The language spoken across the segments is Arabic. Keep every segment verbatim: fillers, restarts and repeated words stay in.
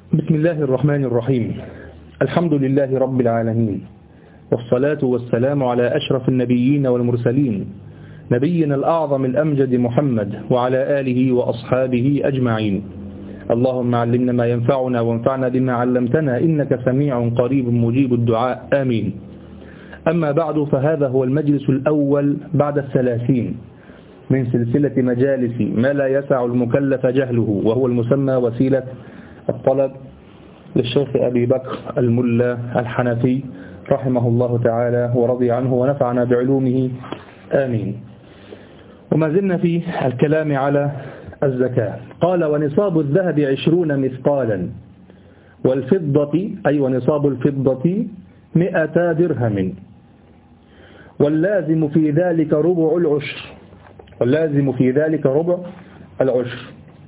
بسم الله الرحمن الرحيم. الحمد لله رب العالمين، والصلاة والسلام على أشرف النبيين والمرسلين، نبينا الأعظم الأمجد محمد وعلى آله وأصحابه أجمعين. اللهم علمنا ما ينفعنا وانفعنا بما علمتنا، إنك سميع قريب مجيب الدعاء، آمين. أما بعد، فهذا هو المجلس الأول بعد الثلاثين من سلسلة مجالس ما لا يسع المكلف جهله، وهو المسمى وسيلة الطلب للشيخ أبي بكر الملا الحنفي رحمه الله تعالى ورضي عنه ونفعنا بعلومه، آمين. وما زلنا في الكلام على الزكاة. قال: ونصاب الذهب عشرون مثقالا، والفضة أي ونصاب الفضة مئة درهم، واللازم في ذلك ربع العشر واللازم في ذلك ربع العشر.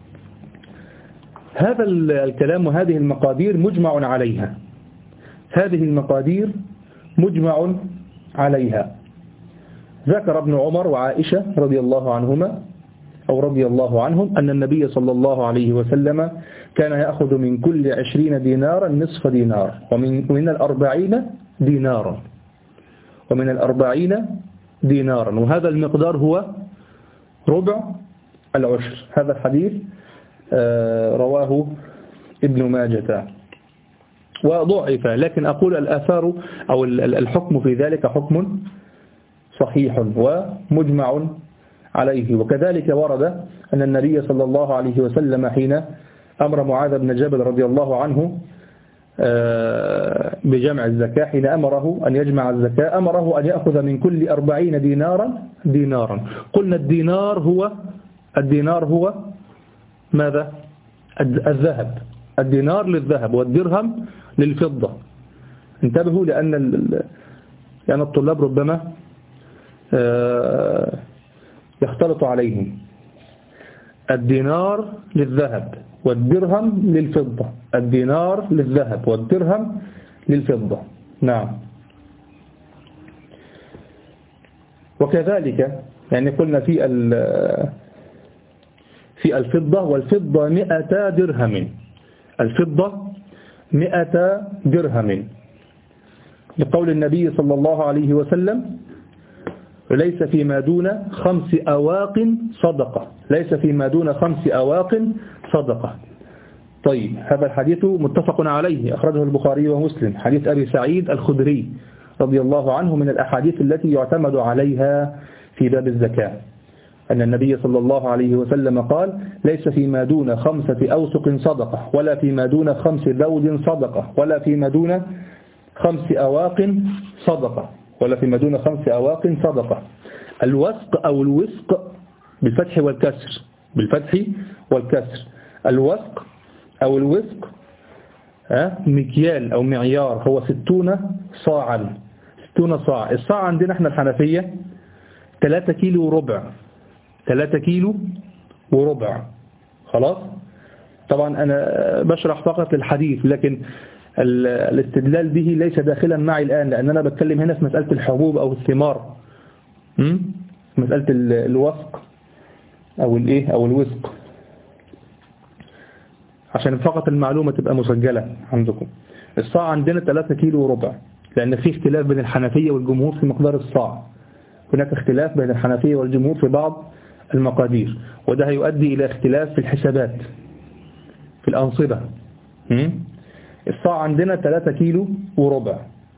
هذا الكلام وهذه المقادير مجمع عليها هذه المقادير مجمع عليها ذكر ابن عمر وعائشة رضي الله عنهما أو رضي الله عنهم أن النبي صلى الله عليه وسلم كان يأخذ من كل عشرين دينارا نصف دينار، ومن من الأربعين دينارا ومن الأربعين دينارا وهذا المقدار هو ربع العشر. هذا الحديث رواه ابن ماجة وضعف، لكن أقول الآثار أو الحكم في ذلك حكم صحيح ومجمع عليه. وكذلك ورد أن النبي صلى الله عليه وسلم حين أمر معاذ بن جبل رضي الله عنه بجمع الزكاة، حين أمره أن يجمع الزكاة أمره أن يأخذ من كل أربعين دينارا دينارا. قلنا الدينار هو الدينار هو ماذا؟ الذهب. الدينار للذهب والدرهم للفضة. انتبهوا لأن لأن الطلاب ربما يختلط عليهم. الدينار للذهب والدرهم للفضة. الدينار للذهب والدرهم للفضة. نعم. وكذلك يعني قلنا في في الفضة، والفضة مئة درهم الفضة مئة درهم لقول النبي صلى الله عليه وسلم: ليس فيما دون خمس أواق صدقة ليس فيما دون خمس أواق صدقة. طيب، هذا الحديث متفق عليه، أخرجه البخاري ومسلم، حديث أبي سعيد الخدري رضي الله عنه، من الأحاديث التي يعتمد عليها في باب الزكاة، أن النبي صلى الله عليه وسلم قال: ليس فيما دون خمسة أوسق صدقة، ولا فيما دون خمس ذود صدقة، ولا فيما دون خمس أواق صدقة ولا فيما دون خمس أواق صدقة. الوسق أو الوسق بالفتح والكسر بالفتح والكسر الوسق أو الوسق مكيال أو معيار، هو ستون صاعا ستون صاع. الصاع عندنا احنا الحنفية ثلاثة كيلو وربع ثلاثة كيلو وربع. خلاص. طبعا أنا بشرح فقط الحديث، لكن الاستدلال به ليس داخلا معي الآن، لأن أنا بتكلم هنا في مسألة الحبوب أو الثمار، مسألة الوسق أو الإيه أو الوسق، عشان فقط المعلومة تبقى مسجلة عندكم. الصاع عندنا ثلاثة كيلو وربع، لأن في اختلاف بين الحنفية والجمهور في مقدار الصاع. هناك اختلاف بين الحنفية والجمهور في بعض المقادير، وده هيؤدي إلى اختلاف في الحسابات في الأنصبة. الصاع عندنا ثلاثة كيلو وربع.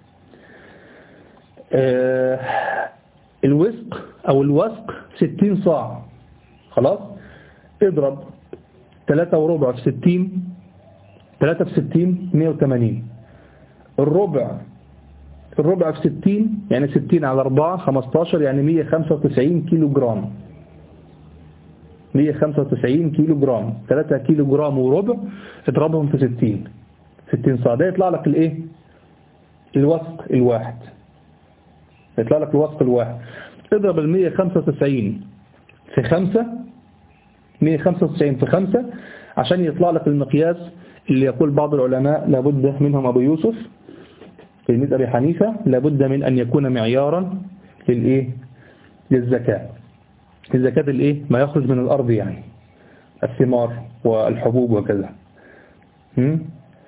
آه الوسق أو الوسق ستين صاع. خلاص. اضرب ثلاثة وربع في ستين، ثلاثة في ستين مئة وثمانين. الربع الربع في ستين يعني ستين على أربعة خمستاشر، يعني مئة وخمسة وتسعين كيلو جرام مئة وخمسة وتسعين كيلو جرام. ثلاثة كيلو جرام وربع اضربهم في ستين ستين صاع، ده يطلع لك الايه الوسق الواحد يطلع لك الوسق الواحد. اضرب ال مئة وخمسة وتسعين في خمسة مئة وخمسة وتسعين في خمسة عشان يطلع لك المقياس اللي يقول بعض العلماء لابد منهم أبو يوسف تلميذ أبي حنيفة، لابد من أن يكون معيارا للإيه للزكاة. الزكاة الإيه ما يخرج من الأرض، يعني الثمار والحبوب وكذا.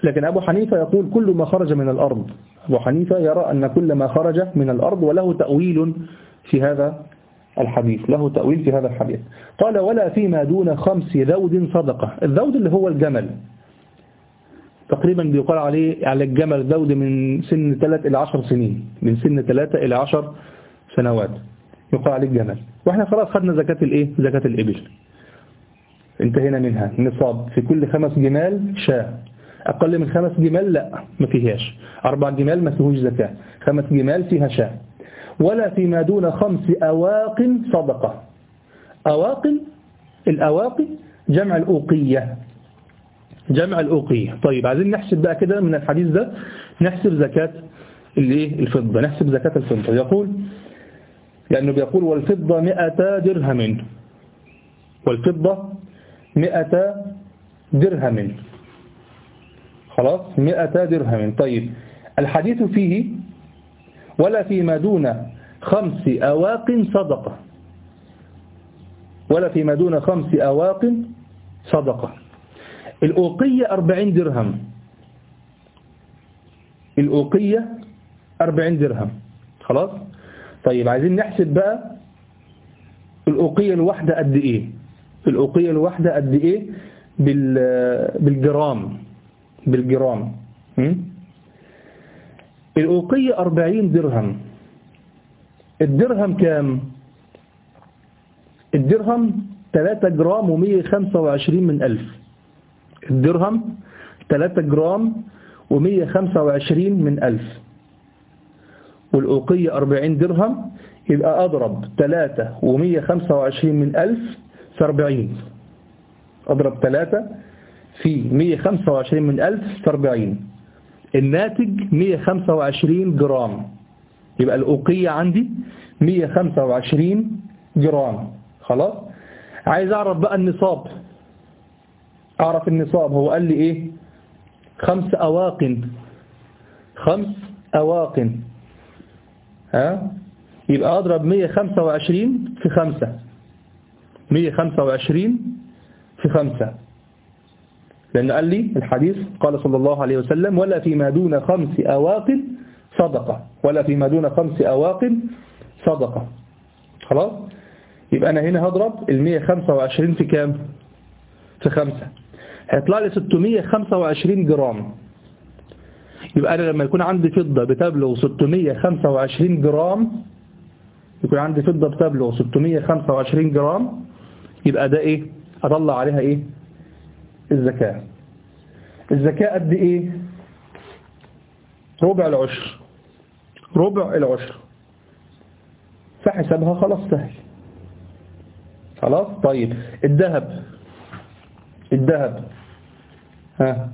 لكن أبو حنيفة يقول كل ما خرج من الأرض. أبو حنيفة يرى أن كل ما خرج من الأرض، وله تأويل في هذا الحديث له تأويل في هذا الحديث. قال ولا فيما دون خمس ذود صدقة. الذود اللي هو الجمل، تقريبا بيقال عليه على الجمل ذود من سن ثلاث إلى عشر سنين، من سن ثلاثة إلى عشر سنوات يقال عليه الجمل. واحنا خلاص خدنا زكاة الايه؟ زكاة الإبل، انتهينا منها. نصاب في كل خمس جمال شاة، أقل من خمس جمال لا ما فيهاش، أربع جمال ما فيهوش زكاة، خمس جمال فيها شاة. ولا فيما دون خمس أواق صدقة. أواق، الأواق جمع الأوقية، جمع الأوقية. طيب عايزين نحسب بقى كده من الحديث ده، نحسب زكاة الايه؟ الفضة، نحسب زكاة الفضة. يقول لأنه بيقول والفضة مئة درهم، والفضة مئة درهم، خلاص مئة درهم. طيب الحديث فيه ولا فيما دون خمس أواق صدقة، ولا فيما دون خمس أواق صدقة. الأوقية أربعين درهم، الأوقية أربعين درهم، خلاص. طيب عايزين نحسب بقى الأوقية الواحدة قد إيه، الأوقية الواحدة قد إيه بالجرام، بالجرام. الأوقية أربعين درهم. الدرهم كام؟ الدرهم ثلاثة جرام ومية خمسة وعشرين من ألف. الدرهم ثلاثة جرام ومية خمسة وعشرين من ألف، والأوقية أربعين درهم، يبقى أضرب ثلاثة ومية خمسة وعشرين من ألف في أربعين، أضرب ثلاثة في مية خمسة وعشرين من ألف في أربعين، الناتج مية خمسة وعشرين جرام. يبقى الأوقية عندي مية خمسة وعشرين جرام، خلاص. عايز أعرف بقى النصاب، أعرف النصاب. هو قال لي إيه؟ خمس أواق، خمس أواق، ها؟ يبقى أضرب مية خمسة وعشرين في خمسة، مية خمسة وعشرين في خمسة، لأن قال لي الحديث قال صلى الله عليه وسلم ولا فيما دون خمس أواق صدقة، ولا فيما دون خمس أواق صدقة، خلاص. يبقى أنا هنا هضرب المية خمسة وعشرين في كام؟ في خمسة، هيطلع لي ستمية خمسة وعشرين جرام. يبقى أنا لما يكون عندي فضة بتبلغ ستمية خمسة وعشرين جرام، يكون عندي فضة بتبلغ ستمية خمسة وعشرين جرام، يبقى ده إيه؟ أطلع عليها إيه؟ الزكاة. الزكاة قد إيه؟ ربع العشر، ربع العشر. فحسبها خلاص سهل، خلاص. طيب الذهب، الذهب ها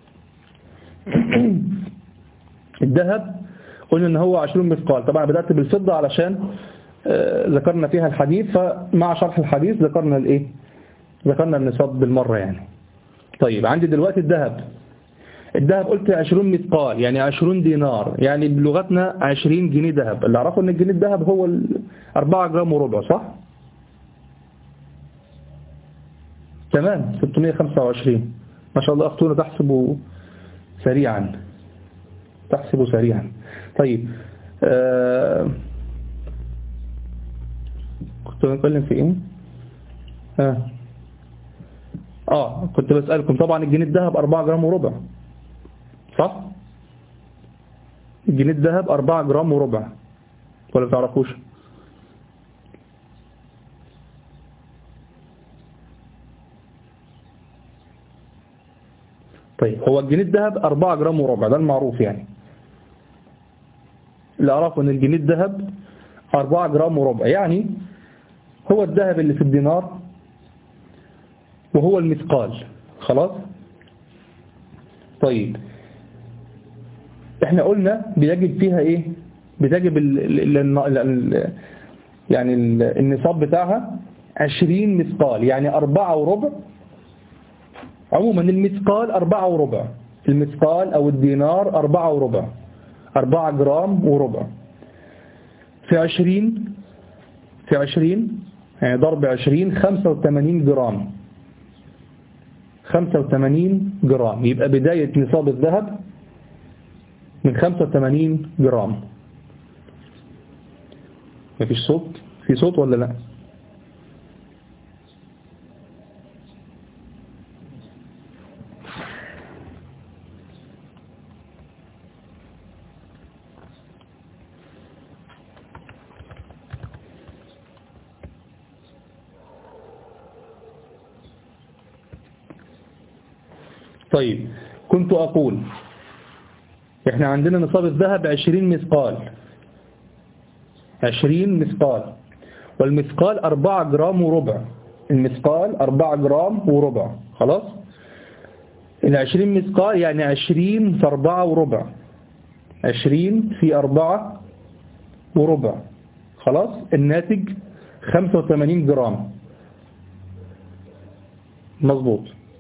الذهب قلنا ان هو عشرين مثقال. طبعا بدأت بالفضة علشان آه ذكرنا فيها الحديث، فمع شرح الحديث ذكرنا الايه؟ ذكرنا النصاب بالمرة يعني. طيب عندي دلوقتي الذهب، الذهب قلت عشرين مثقال يعني عشرين دينار، يعني بلغتنا عشرين جنيه ذهب. اللي اعرفه ان الجنيه الذهب هو أربعة جرام وربع، صح؟ تمام، ستمية خمسة وعشرين. ما شاء الله أختونا تحسبوا سريعا، تحسبوا سريعا. طيب آه كنت بنتكلم في ايه؟ آه. اه كنت بسألكم طبعا الجنيه الذهب أربعة جرام وربع، صح؟ الجنيه الذهب أربعة جرام وربع، ولا تعرفوش؟ طيب هو الجنيه الذهب أربعة جرام وربع، ده المعروف يعني. اللي أعرفه أن الجنيه الذهب أربعة جرام وربع، يعني هو الذهب اللي في الدينار وهو المثقال، خلاص. طيب احنا قلنا بيجب فيها ايه؟ بتجب ال ال ال يعني النصاب بتاعها عشرين مثقال، يعني أربعة وربع. عموما المثقال أربعة وربع، المثقال أو الدينار أربعة وربع، أربعة جرام وربع في عشرين، في عشرين يعني ضرب عشرين خمسة وثمانين جرام، خمسة وثمانين جرام. يبقى بداية نصاب الذهب من خمسة وثمانين جرام. مفيش صوت؟ في صوت ولا لا؟ طيب، كنت أقول إحنا عندنا نصاب الذهب عشرين مثقال، عشرين مثقال، والمثقال أربعة جرام وربع. المثقال أربعة جرام وربع. خلاص، العشرين مثقال يعني عشرين في أربعة وربع، عشرين في أربعة وربع. خلاص، الناتج خمسة وثمانين جرام. مظبوط،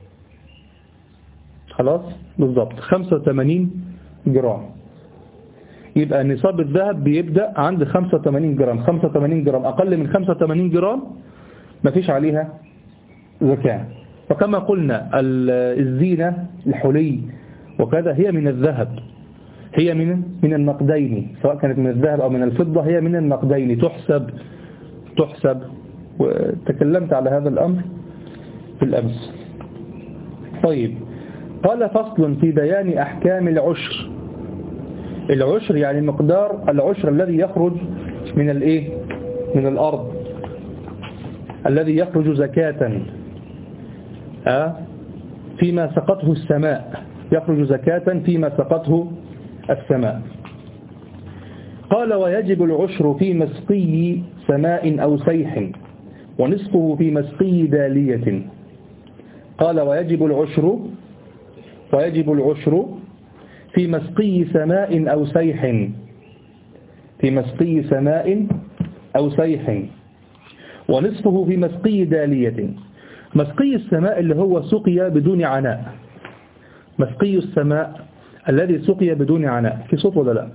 خلاص بالضبط خمسة وثمانين جرام. يبقى نصاب الذهب بيبدأ عند خمسة وثمانين جرام. خمسة وثمانين جرام أقل من خمسة وثمانين جرام مفيش عليها زكاة. وكما قلنا الزينة الحلي وكذا هي من الذهب، هي من من النقدين، سواء كانت من الذهب أو من الفضة، هي من النقدين تحسب تحسب وتكلمت على هذا الأمر في الأمس. طيب، قال فصل في بيان أحكام العشر. العشر يعني مقدار العشر الذي يخرج من الايه من الأرض، الذي يخرج زكاة أه؟ فيما سقطه السماء، يخرج زكاة فيما سقطه السماء. قال ويجب العشر في مسقي سماء أو سيح، ونصفه في مسقي دالية. قال ويجب العشر ويجب العشر في مسقي سماء أو سيح، في مسقي سماء أو سيح، ونصفه في مسقي دالية. مسقي السماء اللي هو سقي بدون عناء، مسقي السماء الذي سقي بدون عناء. في صوت ولا لا؟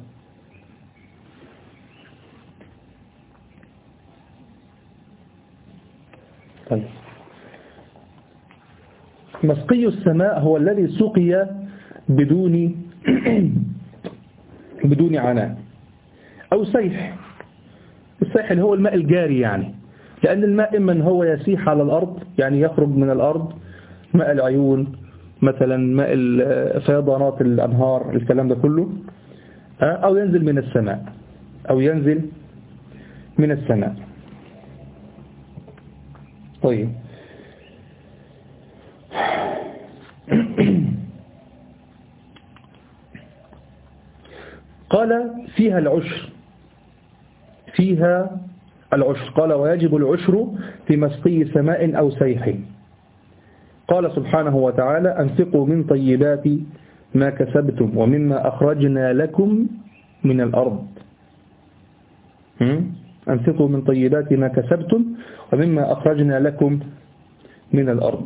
طيب، مسقي السماء هو الذي سقي بدون بدون عناء. أو سيح، السيح اللي هو الماء الجاري، يعني لأن الماء إما هو يسيح على الأرض، يعني يخرج من الأرض، ماء العيون مثلا، ماء فيضانات الأنهار، الكلام ده كله، أو ينزل من السماء، أو ينزل من السماء. طيب، قال فيها العشر، فيها العشر. قال ويجب العشر في مسقي سماء أو سيح. قال سبحانه وتعالى أنفقوا من طيبات ما كسبتم ومما أخرجنا لكم من الأرض. أنفقوا من طيبات ما كسبتم ومما أخرجنا لكم من الأرض.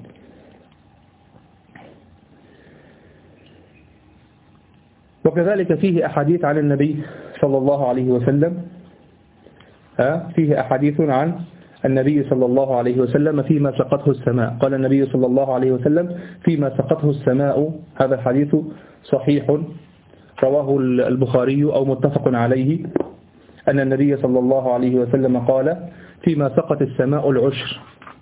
وكذلك فيه أحاديث عن النبي صلى الله عليه وسلم، فيه أحاديث عن النبي صلى الله عليه وسلم فيما سقطه السماء. قال النبي صلى الله عليه وسلم فيما سقطه السماء. هذا الحديث صحيح رواه البخاري أو متفق عليه، أن النبي صلى الله عليه وسلم قال فيما سقط السماء العشر،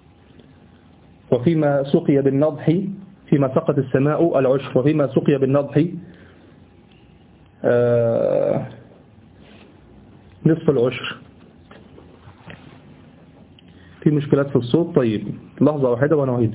وفيما سقي بالنضح، فيما سقط السماء العشر، وفيما سقي بالنضح آه نصف العشر. في مشكلات في الصوت؟ طيب لحظة واحدة ونعيد.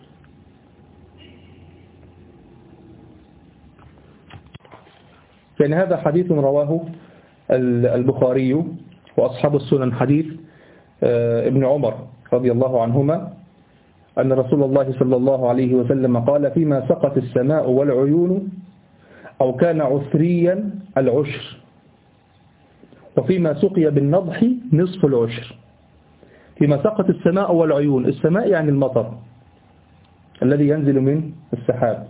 يعني هذا حديث رواه البخاري وأصحاب السنن، حديث ابن عمر رضي الله عنهما أن رسول الله صلى الله عليه وسلم قال فيما سقط السماء والعيون أو كان عثريا العشر، وفيما سقي بالنضح نصف العشر. فيما سقط السماء والعيون، السماء يعني المطر الذي ينزل من السحاب،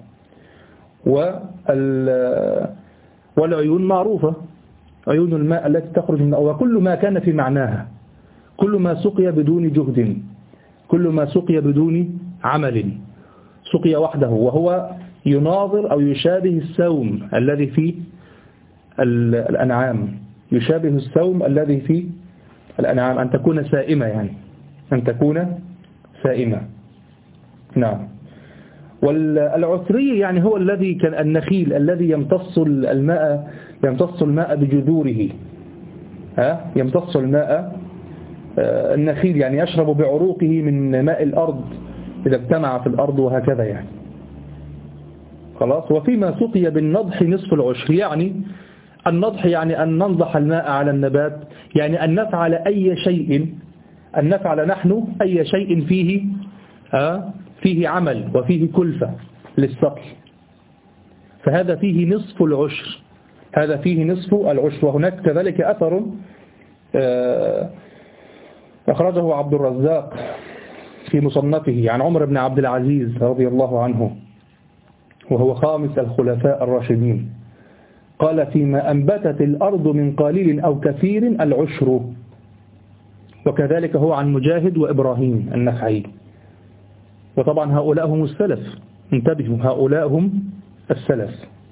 والعيون معروفة، عيون الماء التي تخرج من، وكل ما كان في معناها، كل ما سقي بدون جهد، كل ما سقي بدون عمل، سقي وحده، وهو يناظر أو يشابه السوم الذي في الأنعام، يشابه السوم الذي في الأنعام، أن تكون سائمة، يعني أن تكون سائمة. نعم. والعثري يعني هو الذي كان النخيل الذي يمتص الماء يمتص الماء بجذوره، ها يمتص الماء النخيل، يعني يشرب بعروقه من ماء الأرض إذا اجتمع في الأرض، وهكذا يعني. خلاص. وفيما سقي بالنضح نصف العشر، يعني النضح يعني أن ننضح الماء على النبات، يعني أن نفعل أي شيء أن نفعل نحن أي شيء فيه آه فيه عمل وفيه كلفة للسقي، فهذا فيه نصف العشر، هذا فيه نصف العشر. وهناك كذلك أثر آه أخرجه عبد الرزاق في مصنفه عن عمر بن عبد العزيز رضي الله عنه، وهو خامس الخلفاء الراشدين، قال: فيما أنبتت الأرض من قليل أو كثير العشر. وكذلك هو عن مجاهد وإبراهيم النخعي. وطبعا هؤلاء هم السلف، انتبهوا، هؤلاء هم السلف.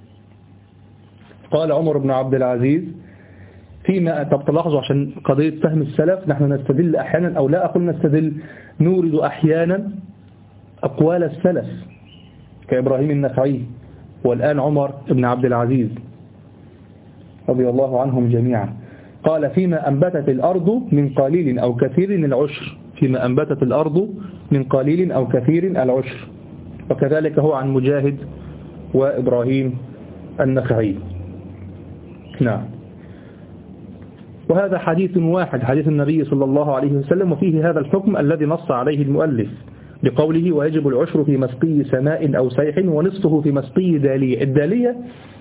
قال عمر بن عبد العزيز فيما، طب تلاحظوا عشان قضية فهم السلف، نحن نستدل أحيانا أو لا أقول نستدل، نورد أحيانا أقوال السلف كإبراهيم النخعي، والآن عمر بن عبد العزيز رضي الله عنهم جميعا. قال: فيما أنبتت الأرض من قليل أو كثير العشر، فيما أنبتت الأرض من قليل أو كثير العشر. وكذلك هو عن مجاهد وإبراهيم النخعي. نعم. وهذا حديث واحد، حديث النبي صلى الله عليه وسلم، وفيه هذا الحكم الذي نص عليه المؤلف بقوله: ويجب العشر في مسقي سماء أو سيح ونصفه في مسقي دالية. الدالية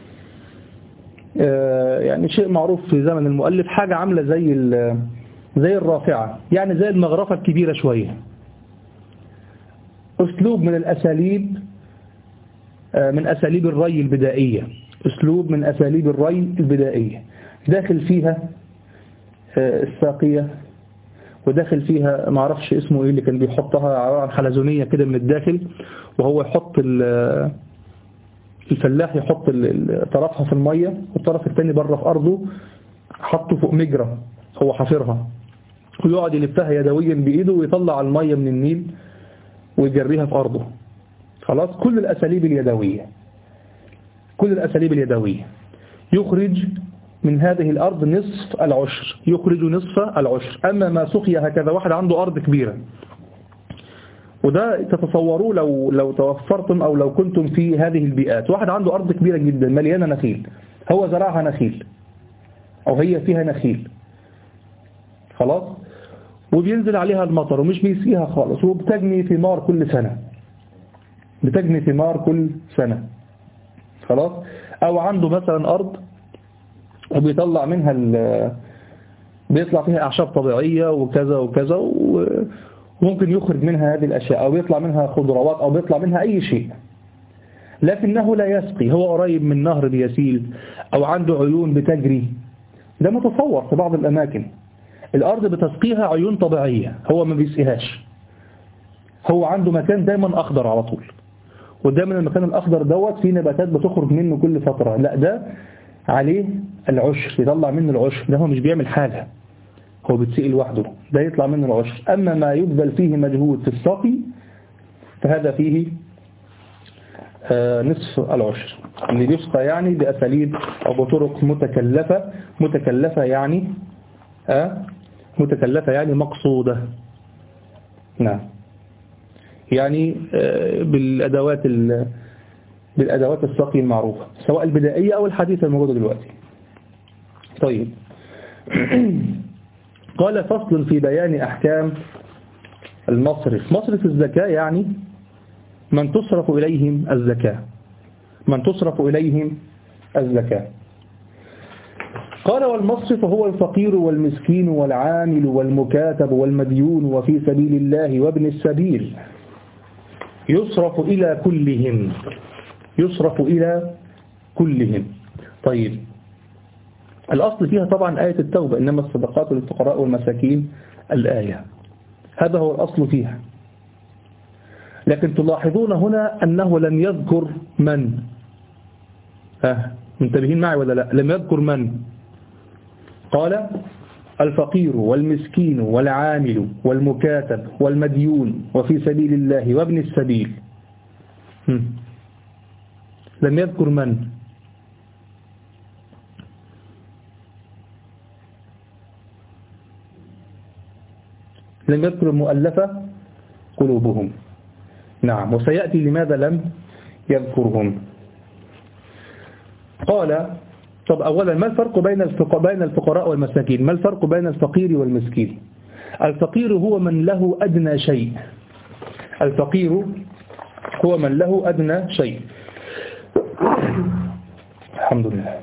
يعني شيء معروف في زمن المؤلف، حاجة عاملة زي زي الرافعة، يعني زي المغرفة الكبيرة شوية، أسلوب من الأساليب من أساليب الري البدائية، أسلوب من أساليب الري البدائية، داخل فيها الساقية، وداخل فيها ما اعرفش اسمه ايه اللي كان بيحطها، عبارة عن حلزونية كده من الداخل، وهو يحط الفلاح يحط طرفها في المية والطرف الثاني بره في أرضه، حطه فوق مجرى هو حفرها، ويقعد يلفها يدويا بإيده ويطلع المية من النيل ويجريها في أرضه. خلاص. كل الأساليب اليدوية، كل الأساليب اليدوية يخرج من هذه الأرض نصف العشر، يخرج نصف العشر. أما ما سقي هكذا، واحد عنده أرض كبيرة، وده تتصوروه لو لو توفرتم أو لو كنتم في هذه البيئات، واحد عنده أرض كبيرة جدا مليانة نخيل، هو زرعها نخيل أو هي فيها نخيل، خلاص، وبينزل عليها المطر ومش بيسقيها خالص، وبتجني ثمار كل سنة، بتجني ثمار كل سنة، خلاص. أو عنده مثلا أرض وبيطلع منها بيطلع فيها أعشاب طبيعية وكذا وكذا، وممكن يخرج منها هذه الأشياء، أو بيطلع منها خضروات، أو بيطلع منها أي شيء، لكنه لا يسقي، هو قريب من نهر بيسيل أو عنده عيون بتجري. ده متصور في بعض الأماكن الأرض بتسقيها عيون طبيعية، هو ما بيسقيهاش، هو عنده مكان دايما أخضر على طول، ودايما المكان الأخضر دوت فيه نباتات بتخرج منه كل فترة، لا ده عليه العشر، يطلع منه العشر، ده هو مش بيعمل حاجة، هو بتسقي لوحده، ده يطلع منه العشر. أما ما يبذل فيه مجهود في السقي فهذا فيه آه نصف العشر، اللي بيسقى يعني بأساليب أو بطرق متكلفة، متكلفة يعني آه متكلفة يعني مقصودة. نعم. يعني آه بالأدوات بالأدوات السقي المعروفة، سواء البدائية أو الحديثة الموجودة دلوقتي. طيب. قال: فصل في بيان أحكام المصرف. مصرف الزكاة يعني من تصرف إليهم الزكاة، من تصرف إليهم الزكاة. قال: والمصرف هو الفقير والمسكين والعامل والمكاتب والمديون وفي سبيل الله وابن السبيل، يصرف إلى كلهم، يصرف إلى كلهم. طيب، الأصل فيها طبعا آية التوبة: إنما الصدقات للفقراء والمساكين، الآية، هذا هو الأصل فيها. لكن تلاحظون هنا أنه لم يذكر من. ها منتبهين معي ولا لا؟ لم يذكر من. قال الفقير والمسكين والعامل والمكاتب والمديون وفي سبيل الله وابن السبيل. لم يذكر من. لم يذكر المؤلفة قلوبهم. نعم، وسيأتي لماذا لم يذكرهم. قال طب أولا ما الفرق بين بين الفقراء والمساكين؟ ما الفرق بين الفقير والمسكين؟ الفقير هو من له أدنى شيء. الفقير هو من له أدنى شيء. الحمد لله.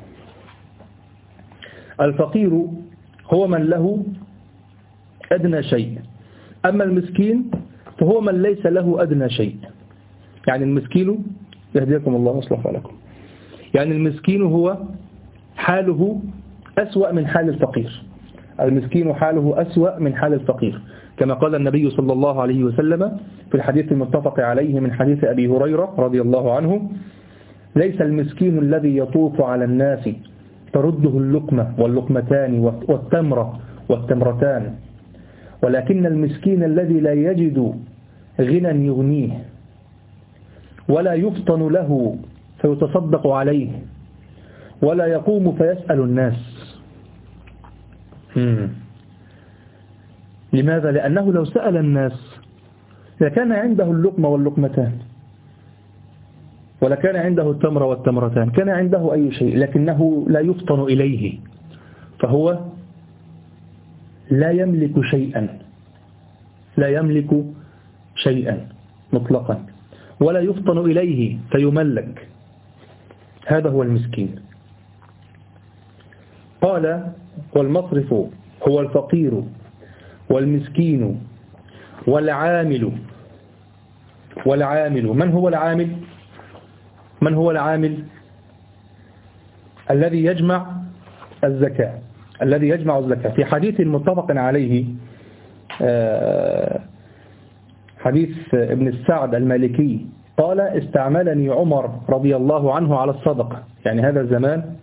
الفقير هو من له أدنى شيء، أما المسكين فهو من ليس له أدنى شيء. يعني المسكين يهديكم الله ويصلح بالكم، يعني المسكين هو حاله أسوأ من حال الفقير. المسكين حاله أسوأ من حال الفقير، كما قال النبي صلى الله عليه وسلم في الحديث المتفق عليه من حديث أبي هريرة رضي الله عنه: ليس المسكين الذي يطوف على الناس ترده اللقمة واللقمتان والتمرة والتمرتان، ولكن المسكين الذي لا يجد غنى يغنيه ولا يفطن له فيتصدق عليه ولا يقوم فيسأل الناس. مم. لماذا؟ لأنه لو سأل الناس لكان عنده اللقمة واللقمتان، ولا كان عنده التمر والتمرتان، كان عنده أي شيء، لكنه لا يفطن إليه، فهو لا يملك شيئا، لا يملك شيئا مطلقا، ولا يفطن إليه فيملك. هذا هو المسكين. قال والمصرف هو الفقير والمسكين والعامل. والعامل من هو العامل؟ من هو العامل؟ الذي يجمع الزكاة، الذي يجمع الزكاة. في حديث متفق عليه، حديث ابن السعد المالكي، قال استعملني عمر رضي الله عنه على الصدقة، يعني هذا الزمان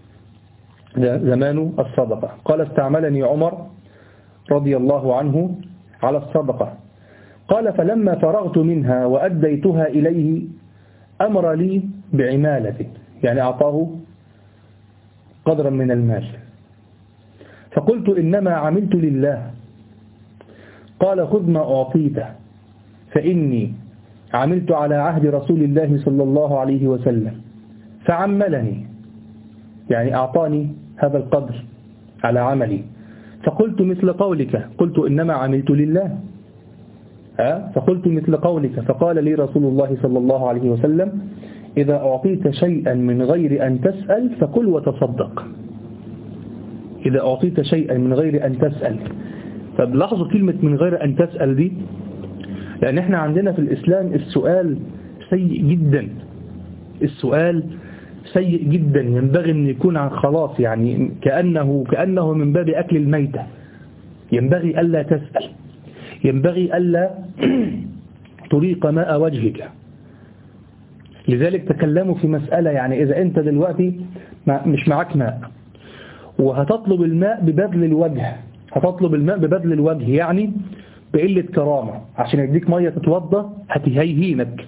زمان الصدقة. قال استعملني عمر رضي الله عنه على الصدقة. قال فلما فرغت منها وأديتها إليه أمر لي بعمالة، يعني أعطاه قدرا من المال، فقلت إنما عملت لله. قال خذ ما أعطيته فإني عملت على عهد رسول الله صلى الله عليه وسلم فعملني، يعني أعطاني هذا القدر على عملي. فقلت مثل قولك، قلت إنما عملت لله. أه؟ فقلت مثل قولك. فقال لي رسول الله صلى الله عليه وسلم إذا أعطيت شيئا من غير أن تسأل فكل وتصدق. إذا أعطيت شيئا من غير أن تسأل. فبلاحظوا كلمة من غير أن تسأل دي، لأن احنا عندنا في الإسلام السؤال سيء جدا. السؤال سيء جدا، ينبغي أن يكون عن خلاص، يعني كأنه, كأنه من باب أكل الميتة. ينبغي ألا تسأل، ينبغي ألا طريق ماء وجهك. لذلك تكلموا في مسألة، يعني إذا أنت دلوقتي مش معك ماء وهتطلب الماء ببذل الوجه، هتطلب الماء ببذل الوجه يعني بقلة كرامة، عشان يديك مية تتوضى هتهيهينك،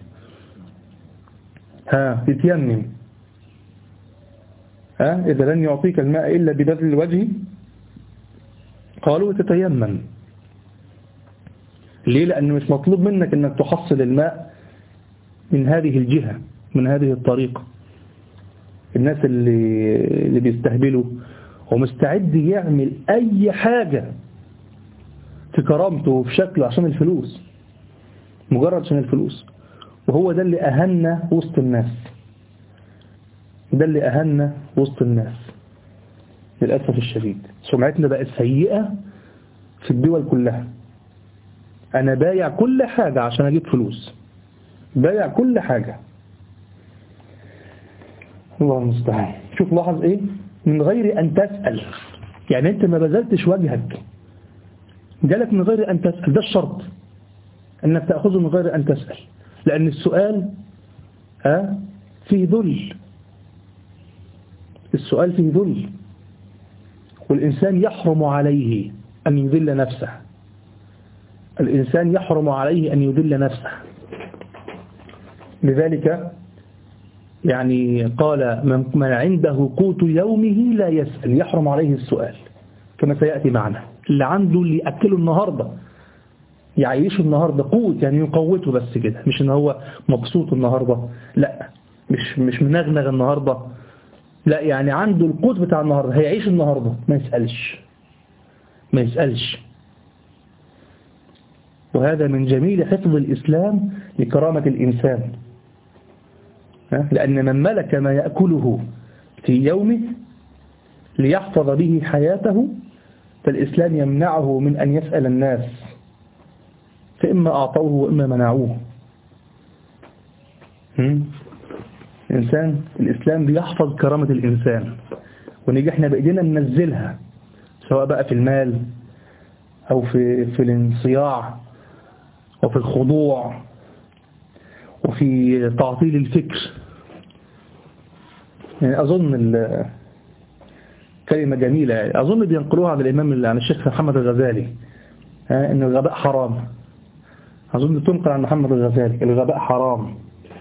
ها تتيمم. ها إذا لن يعطيك الماء إلا ببذل الوجه قالوا تتيمم. ليه؟ لأنه مش مطلوب منك أنك تحصل الماء من هذه الجهة، من هذه الطريقة. الناس اللي, اللي بيستهبلوا ومستعد يعمل أي حاجة في كرامته وفي شكله عشان الفلوس، مجرد عشان الفلوس. وهو ده اللي أهنا وسط الناس، ده اللي أهنا وسط الناس للأسف الشديد. سمعتنا بقت سيئة في الدول كلها. أنا بايع كل حاجة عشان أجيب فلوس، بايع كل حاجة. الله المستعان. شوف لاحظ إيه؟ من غير أن تسأل، يعني أنت ما بذلتش وجهك، جالك من غير أن تسأل، ده الشرط. أنك تأخذه من غير أن تسأل، لأن السؤال ها فيه ذل، السؤال فيه ذل، والإنسان يحرم عليه أن يذل نفسه، الإنسان يحرم عليه أن يذل نفسه. لذلك يعني قال من عنده قوت يومه لا يسأل، يحرم عليه السؤال كما سيأتي معنا. اللي عنده اللي يأكله النهاردة يعيشه النهاردة قوت، يعني يقوته بس كده، مش ان هو مبسوط النهاردة، لا مش مش منغنغ النهاردة، لا يعني عنده القوت بتاع النهاردة، هيعيش النهاردة، ما يسألش ما يسألش. وهذا من جميل حفظ الإسلام لكرامة الإنسان، لأن من ملك ما يأكله في يومه ليحفظ به حياته فالإسلام يمنعه من أن يسأل الناس، فإما أعطوه وإما منعوه. الإنسان الإسلام بيحفظ كرامة الإنسان، ونيجي احنا بإيدينا ننزلها، سواء بقى في المال أو في في الانصياع وفي الخضوع وفي تعطيل الفكر. يعني أظن كلمة جميلة، أظن بينقلوها عن الإمام عن الشيخ محمد الغزالي، إن الغباء حرام. أظن تنقل عن محمد الغزالي الغباء حرام.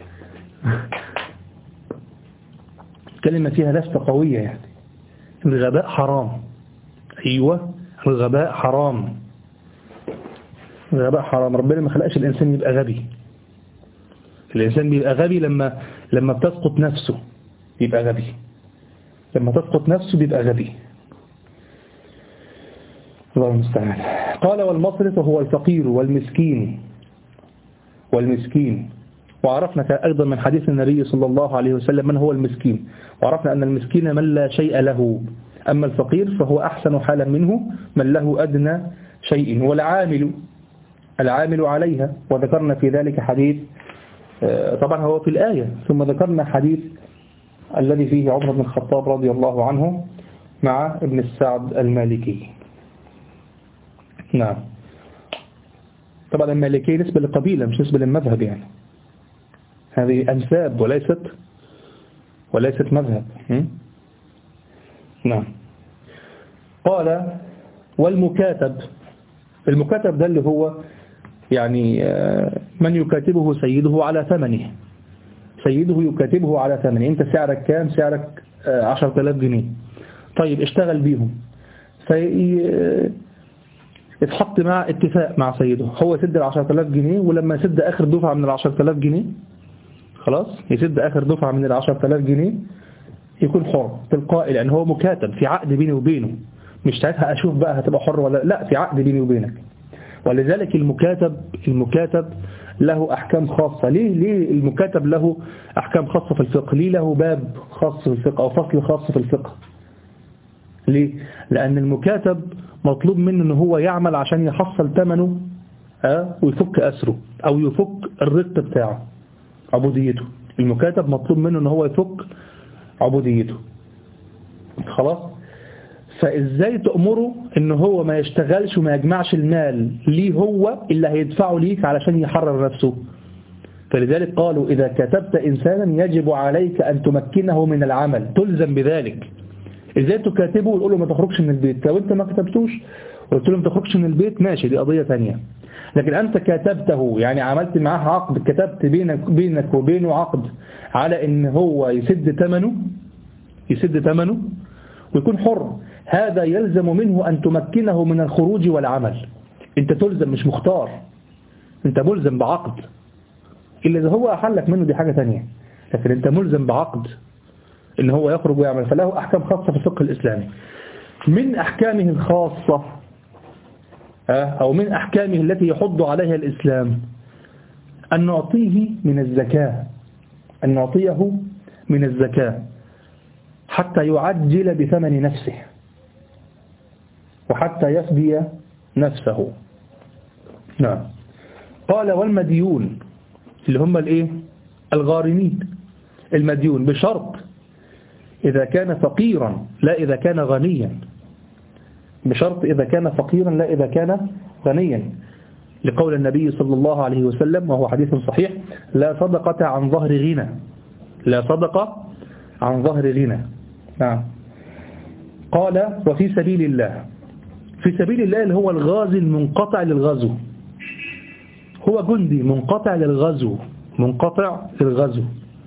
كلمة فيها لفتة قوية، يعني الغباء حرام. أيوة الغباء حرام، الغباء حرام. ربنا ما خلقش الإنسان يبقى غبي. الإنسان بيبقى غبي لما لما بتسقط نفسه يبقى غبي، لما تسقط نفسه بيبقى غبي. الله المستعان. قال والمصرف هو الفقير والمسكين والمسكين وعرفنا أيضا من حديث النبي صلى الله عليه وسلم من هو المسكين، وعرفنا أن المسكين من لا شيء له، أما الفقير فهو أحسن حالا منه من له أدنى شيء. والعامل العامل عليها، وذكرنا في ذلك حديث، طبعا هو في الآية، ثم ذكرنا حديث الذي فيه عمر بن الخطاب رضي الله عنه مع ابن السعد المالكي. نعم، طبعا المالكي نسبة لقبيلة مش نسبة للمذهب، يعني هذه أنساب وليست وليست مذهب. نعم. قال والمكاتب، المكاتب ده اللي هو يعني من يكاتبه سيده على ثمنه، سيده يكاتبه على ثمنه. انت سعرك كام؟ سعرك عشرة آلاف جنيه، طيب اشتغل بيهم، يتحط مع اتفاق مع سيده، هو يسد العشرة آلاف جنيه، ولما يسد آخر دفعة من العشرة آلاف جنيه خلاص، يسد آخر دفعة من العشرة آلاف جنيه يكون حر تلقائي، لأن هو مكاتب في عقد بيني وبينه، مش ساعتها أشوف بقى هتبقى حر ولا لا، في عقد بيني وبينك. ولذلك المكاتب المكاتب له أحكام خاصة. ليه ليه المكاتب له أحكام خاصة في الفقه؟ ليه له باب خاص في الفقه أو فصل خاص في الفقه؟ ليه؟ لأن المكاتب مطلوب منه أنه هو يعمل عشان يحصل ثمنه أه؟ ويفك أسره أو يفك الرق بتاعه، عبوديته. المكاتب مطلوب منه أنه هو يفك عبوديته، خلاص. فإزاي تأمره أنه هو ما يشتغلش وما يجمعش المال ليه هو اللي هيدفعه ليك علشان يحرر نفسه؟ فلذلك قالوا إذا كتبت إنسانا يجب عليك أن تمكنه من العمل، تلزم بذلك. إزاي تكاتبه وتقول له ما تخرجش من البيت؟ لو أنت ما كتبتوش وقلت له ما تخرجش من البيت ماشي، دي قضية ثانية. لكن أنت كتبته، يعني عملت معاه عقد، كتبت بينك بينك وبينه عقد على إن هو يسد ثمنه يسد ثمنه ويكون حر، هذا يلزم منه أن تمكنه من الخروج والعمل. أنت تلزم، مش مختار، أنت ملزم بعقد. إلا إذا هو أحلك منه دي حاجة ثانية، لكن أنت ملزم بعقد إن هو يخرج ويعمل. فله أحكام خاصة في الفقه الإسلامي. من أحكامه الخاصة أو من أحكامه التي يحض عليها الإسلام أن نعطيه من الزكاة، أن نعطيه من الزكاة حتى يعجل بثمن نفسه وحتى يفدي نفسه. نعم. قال والمديون اللي هم الايه؟ الغارمين. المديون بشرط إذا كان فقيرا لا إذا كان غنيا، بشرط إذا كان فقيرا لا إذا كان غنيا. لقول النبي صلى الله عليه وسلم وهو حديث صحيح: لا صدقة عن ظهر غنى، لا صدقة عن ظهر غنى. نعم. قال: وفي سبيل الله. في سبيل الله اللي هو الغازي المنقطع للغزو، هو جندي منقطع للغزو، منقطع للغزو،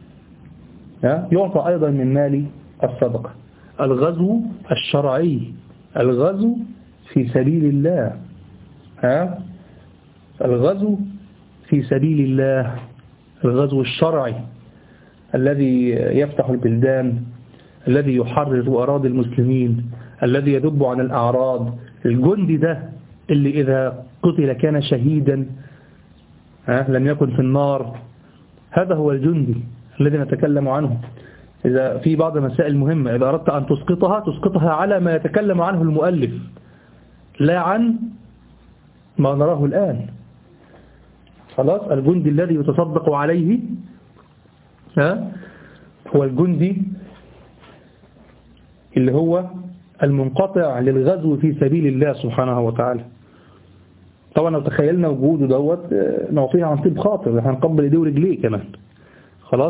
يعطى أيضا من مال الصدقة. الغزو الشرعي، الغزو في سبيل الله، ها الغزو في سبيل الله، الغزو الشرعي الذي يفتح البلدان، الذي يحرر أراضي المسلمين، الذي يذب عن الأعراض. الجندي ده اللي إذا قتل كان شهيدا، ها لم يكن في النار. هذا هو الجندي الذي نتكلم عنه. إذا في بعض مسائل مهمة إذا أردت أن تسقطها تسقطها على ما يتكلم عنه المؤلف، لا عن ما نراه الآن. خلاص، الجندي الذي يتصدق عليه ها هو الجندي اللي هو المنقطع للغزو في سبيل الله سبحانه وتعالى. طبعا لو تخيلنا وجوده دوت نعطيه عن طيب خاطر، هنقبل ايديه ورجليه كمان. خلاص.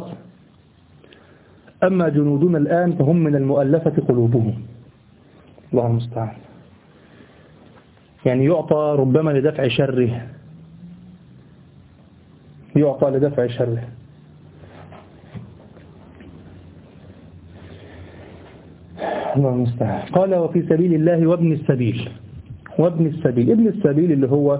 أما جنودنا الآن فهم من المؤلفة قلوبهم، الله المستعان. يعني يعطى ربما لدفع شره، يعطى لدفع شره. الله المستعان. قال: وفي سبيل الله وابن السبيل. وابن السبيل، ابن السبيل اللي هو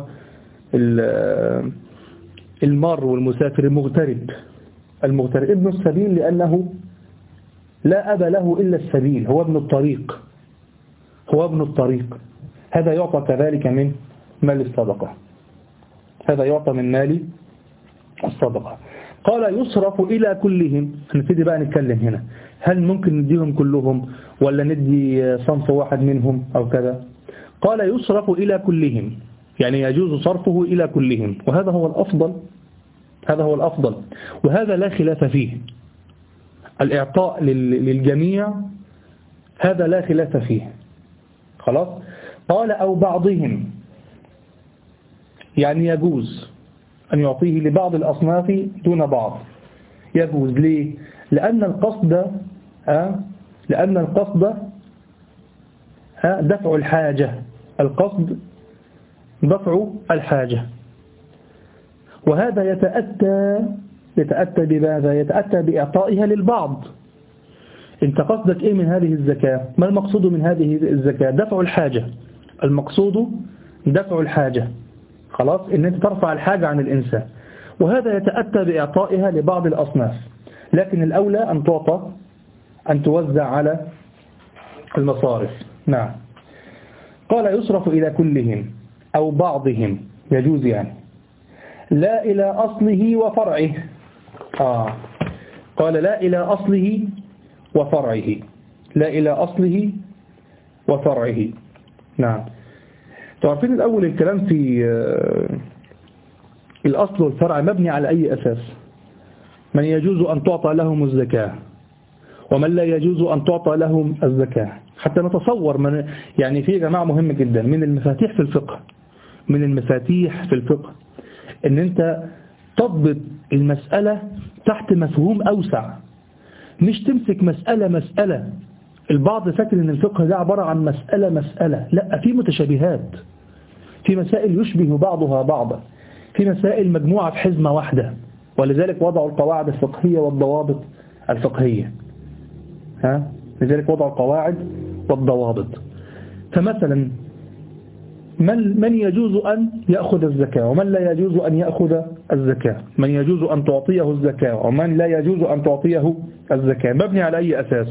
المار والمسافر، المغترب. المغترب ابن السبيل لأنه لا أب له إلا السبيل، هو ابن الطريق، هو ابن الطريق. هذا يعطى كذلك من مال الصدقة، هذا يعطى من مال الصدقة. قال: يصرف إلى كلهم. هنبتدي بقى نتكلم هنا، هل ممكن نديهم كلهم ولا ندي صنف واحد منهم أو كذا؟ قال: يصرف إلى كلهم، يعني يجوز صرفه إلى كلهم، وهذا هو الأفضل، هذا هو الأفضل، وهذا لا خلاف فيه. الإعطاء للجميع هذا لا خلاف فيه. خلاص. قال: أو بعضهم، يعني يجوز أن يعطيه لبعض الأصناف دون بعض، يجوز. ليه؟ لأن القصد أه؟ لأن القصد أه؟ دفع الحاجة، القصد دفع الحاجة، وهذا يتأتى يتأتى بماذا؟ يتأتى بإعطائها للبعض. انت قصدك ايه من هذه الزكاة؟ ما المقصود من هذه الزكاة؟ دفع الحاجة، المقصود دفع الحاجة. خلاص، ان انت ترفع الحاجة عن الإنسان، وهذا يتأتى بإعطائها لبعض الأصناف، لكن الأولى أن تعطى، أن توزع على المصارف. نعم. قال: يصرف إلى كلهم أو بعضهم، يجوز يعني، لا إلى أصله وفرعه. آه. قال: لا إلى أصله وفرعه، لا إلى أصله وفرعه. نعم. تعرفين الأول الكلام في الأصل والفرع مبني على أي أساس؟ من يجوز أن تعطى لهم الزكاة ومن لا يجوز أن تعطى لهم الزكاة، حتى نتصور من يعني في جماعة مهم جدا من المفاتيح في الفقه، من المفاتيح في الفقه ان انت تضبط المسألة تحت مفهوم أوسع، مش تمسك مسألة مسألة. البعض فاكر ان الفقه ده عبارة عن مسألة مسألة، لا، في متشابهات، في مسائل يشبه بعضها بعضا، في مسائل مجموعة في حزمة واحدة، ولذلك وضعوا القواعد الفقهية والضوابط الفقهية. ها؟ لذلك وضعوا القواعد والضوابط. فمثلا من من يجوز أن يأخذ الزكاة ومن لا يجوز أن يأخذ الزكاة، من يجوز أن تعطيه الزكاة ومن لا يجوز أن تعطيه الزكاة، مبني على أي أساس؟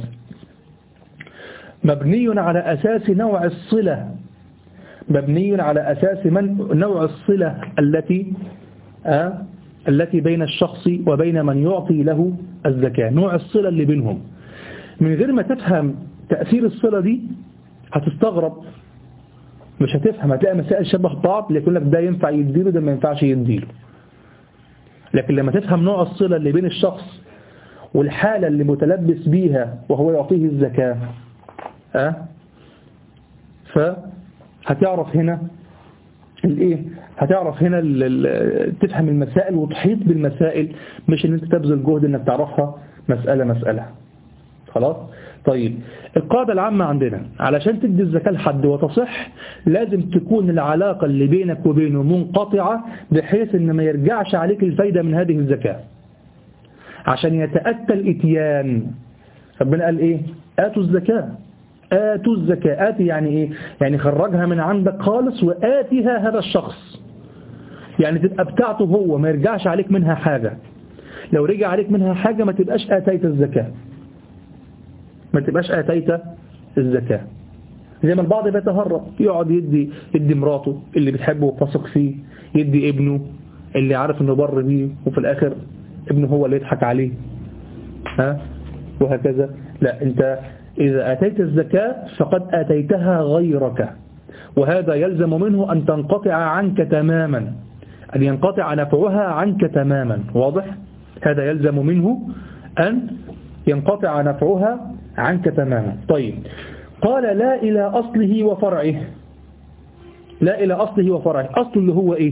مبني على أساس نوع الصلة، مبني على أساس من نوع الصلة التي آه التي بين الشخص وبين من يعطي له الزكاة، نوع الصلة اللي بينهم. من غير ما تفهم تأثير الصلة دي هتستغرب، مش هتفهم، هتلاقي مسائل شبه بعض، يقول لك ده ينفع يديله ده ما ينفعش يديله. لكن لما تفهم نوع الصلة اللي بين الشخص والحالة اللي متلبس بيها وهو يعطيه الزكاة، أه؟ فهتعرف هنا الايه هتعرف هنا تفهم المسائل وتحيط بالمسائل، مش ان انت تبذل جهد انك تعرفها مسألة مسألة. خلاص. طيب القاعدة العامة عندنا علشان تدي الزكاة لحد وتصح لازم تكون العلاقة اللي بينك وبينه منقطعة بحيث ان ما يرجعش عليك الفايدة من هذه الزكاة عشان يتأتى الاتيان. ربنا قال ايه؟ آتوا الزكاة، آتوا الزكاة. آتي يعني ايه؟ يعني خرجها من عندك خالص وآتيها هذا الشخص، يعني تبقى بتاعته هو ما يرجعش عليك منها حاجة. لو رجع عليك منها حاجة ما تبقاش آتيت الزكاة، ما تبقاش آتيت الزكاة. زي ما البعض بيتهرب يقعد يدي يدي مراته اللي بتحبه وتثق فيه، يدي ابنه اللي عارف انه بر بيه، وفي الاخر ابنه هو اللي يضحك عليه، ها وهكذا. لا، انت اذا اتيت الزكاة فقد اتيتها غيرك، وهذا يلزم منه ان تنقطع عنك تماما، ان ينقطع نفعها عنك تماما. واضح؟ هذا يلزم منه ان ينقطع نفعها عنك تماما. طيب قال لا إلى أصله وفرعه. لا إلى أصله وفرعه. أصل اللي هو إيه؟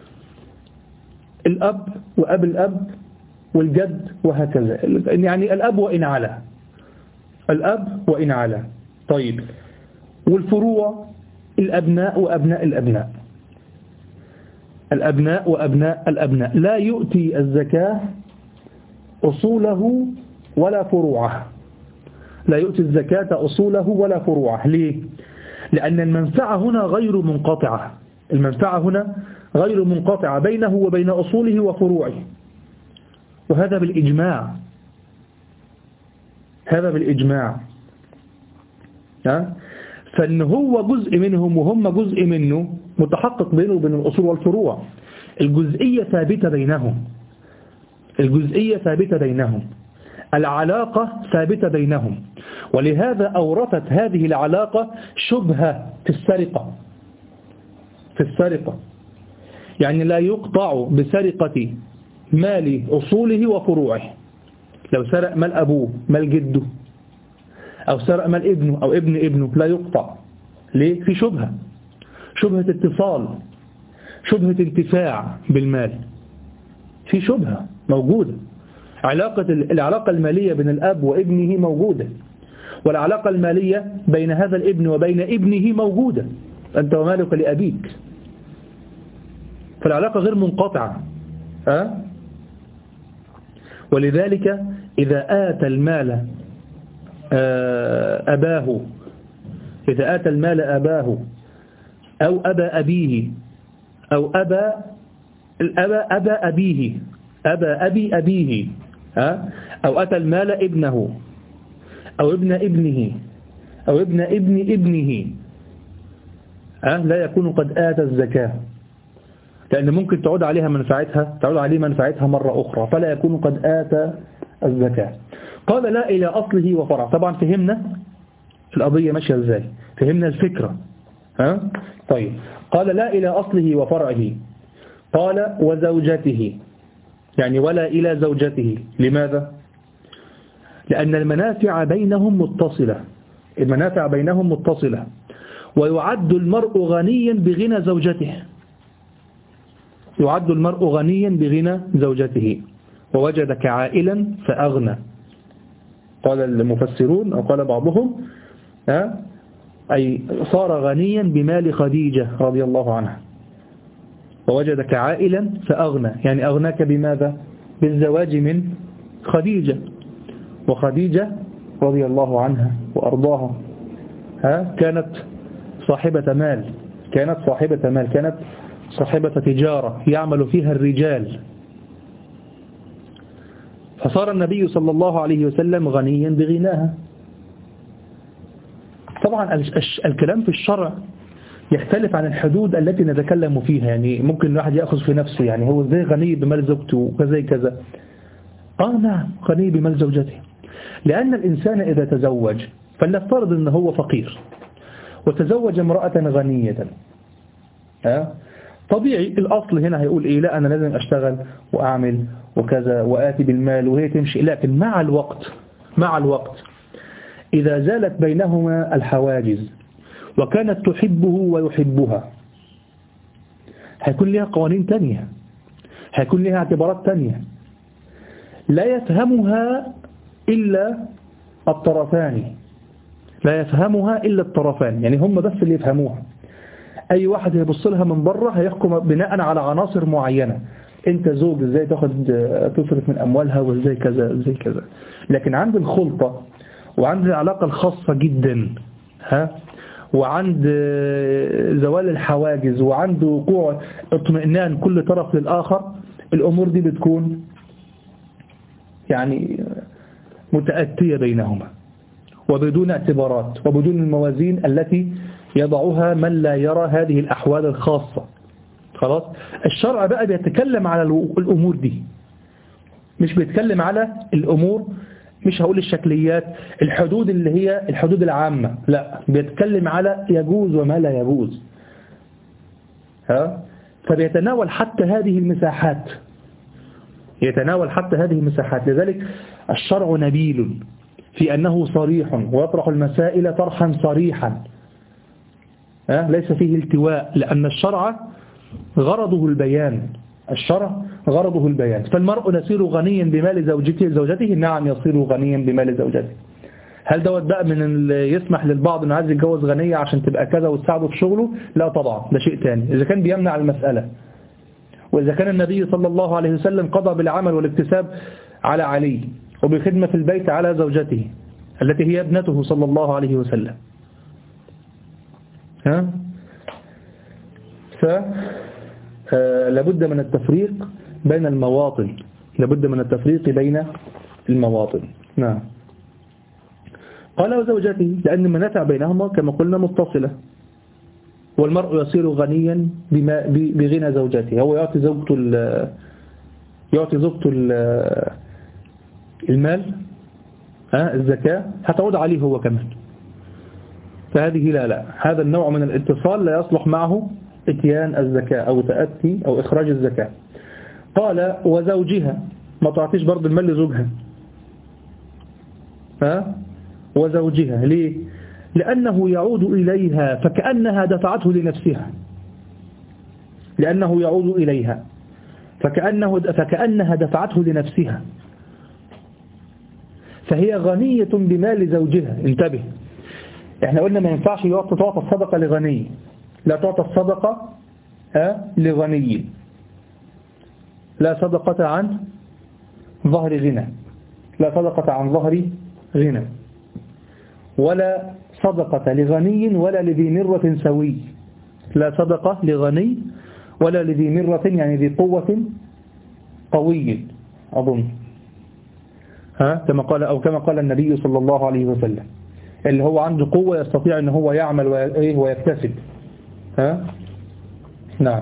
الأب وأب الأب والجد وهكذا، يعني الأب وإن علا، الأب وإن علا. طيب والفروع الأبناء وأبناء الأبناء، الأبناء وأبناء الأبناء. لا يؤتي الزكاة أصوله ولا فروعه، لا يؤتي الزكاة أصوله ولا فروعه. ليه؟ لأن المنفعة هنا غير منقطعة، المنفعة هنا غير منقطعة بينه وبين أصوله وفروعه، وهذا بالإجماع، هذا بالإجماع. ها؟ فإن هو جزء منهم وهم جزء منه متحقق بينه وبين الأصول والفروع. الجزئية ثابتة بينهم، الجزئية ثابتة بينهم، العلاقة ثابتة بينهم. ولهذا أورثت هذه العلاقة شبهة في السرقة، في السرقة يعني لا يقطع بسرقة مال أصوله وفروعه. لو سرق مال أبوه مال جده، أو سرق مال ابنه أو ابن ابنه لا يقطع. ليه؟ في شبهة، شبهة اتصال، شبهة انتفاع بالمال، في شبهة موجودة. علاقة العلاقة المالية بين الأب وابنه موجودة، والعلاقة المالية بين هذا الابن وبين ابنه موجودة، أنت ومالك لأبيك، فالعلاقة غير منقطعة. أه؟ ولذلك إذا آتى المال أباه، إذا آتى المال أباه أو أبا أبيه أو أبا الأبا أبا أبيه أبا أبي أبيه، ها؟ أو أتى المال ابنه أو ابن ابنه أو ابن ابن ابنه، ها؟ لا يكون قد آتى الزكاة، لأن ممكن تعود عليها منفعتها، تعود عليه منفعتها مرة أخرى، فلا يكون قد آتى الزكاة. قال لا إلى أصله وفرع. طبعا فهمنا القضية ماشية إزاي، فهمنا الفكرة. ها؟ طيب قال لا إلى أصله وفرعه. قال وزوجته، يعني ولا إلى زوجته. لماذا؟ لأن المنافع بينهم متصلة، المنافع بينهم متصلة، ويعد المرء غنيا بغنى زوجته، يعد المرء غنيا بغنى زوجته. ووجدك عائلا فأغنى، قال المفسرون أو قال بعضهم ها؟ أي صار غنيا بمال خديجة رضي الله عنها. ووجدك عائلا فأغنى، يعني أغناك بماذا؟ بالزواج من خديجة، وخديجة رضي الله عنها وأرضاها ها كانت صاحبة مال، كانت صاحبة مال، كانت صاحبة تجارة يعمل فيها الرجال. فصار النبي صلى الله عليه وسلم غنيا بغناها. طبعا الكلام في الشرع يختلف عن الحدود التي نتكلم فيها، يعني ممكن الواحد يأخذ في نفسه، يعني هو ازاي غني بمال زوجته وكذا كذا. آه نعم غني بمال زوجته، لأن الإنسان إذا تزوج فلنفترض أنه هو فقير وتزوج امرأة غنية، آه؟ طبيعي الأصل هنا هيقول إيه؟ لا أنا لازم أشتغل وأعمل وكذا وآتي بالمال وهي تمشي. لكن مع الوقت مع الوقت إذا زالت بينهما الحواجز وكانت تحبه ويحبها، هيكون لها قوانين تانية، هيكون لها اعتبارات تانية لا يفهمها إلا الطرفان، لا يفهمها إلا الطرفان، يعني هم بس اللي يفهموها. أي واحد يبص لها من بره هيحكم بناء على عناصر معينة، انت زوج ازاي تاخد تصرف من اموالها وازاي كذا ازاي كذا. لكن عند الخلطة وعند العلاقة الخاصة جدا ها، وعند زوال الحواجز وعند وقوع اطمئنان كل طرف للآخر، الأمور دي بتكون يعني متأتية بينهما وبدون اعتبارات وبدون الموازين التي يضعها من لا يرى هذه الأحوال الخاصة. خلاص. الشرع بقى بيتكلم على الأمور دي، مش بيتكلم على الأمور، مش هقول الشكليات، الحدود اللي هي الحدود العامة، لا، بيتكلم على يجوز وما لا يجوز. ها؟ فبيتناول حتى هذه المساحات، يتناول حتى هذه المساحات. لذلك الشرع نبيل في أنه صريح ويطرح المسائل طرحا صريحا، ها؟ ليس فيه التواء، لأن الشرع غرضه البيان، الشرع غرضه البيان. فالمرء يصير غنيا بمال زوجته زوجته نعم يصير غنيا بمال زوجته. هل دوت بقى من اللي يسمح للبعض انه عايز يتجوز غنية عشان تبقى كذا وتساعده في شغله؟ لا طبعا، ده شيء تاني إذا كان بيمنع المسألة. وإذا كان النبي صلى الله عليه وسلم قضى بالعمل والاكتساب على علي وبخدمة البيت على زوجته التي هي ابنته صلى الله عليه وسلم. ها؟ ف لابد من التفريق بين المواطن، لابد من التفريق بين المواطن. نعم. قال وزوجته لأن المنافع بينهما كما قلنا متصلة، والمرء يصير غنيا بما بغنى زوجته. هو يعطي زوجته يعطي زوجته المال، ها، الزكاة هتعود عليه هو كمان. فهذه لا لا هذا النوع من الاتصال لا يصلح معه اتيان الزكاة أو تأتي أو إخراج الزكاة. قال وزوجها، ما تعطيش برضو المال لزوجها، ها، وزوجها. ليه؟ لأنه يعود إليها فكأنها دفعته لنفسها، لأنه يعود إليها فكأنه فكأنها دفعته لنفسها، فهي غنية بمال زوجها. انتبه، احنا قلنا ما ينفعش تعطى الصدقة لغني، لا تعطى الصدقة لغني، لا صدقة عن ظهر غنى، لا صدقة عن ظهر غنى، ولا صدقة لغني ولا لذي مرة سوي، لا صدقة لغني ولا لذي مرة يعني ذي قوة قوي أظن، ها، كما قال أو كما قال النبي صلى الله عليه وسلم، اللي هو عنده قوة يستطيع أن هو يعمل ويكتسب. ها؟ نعم.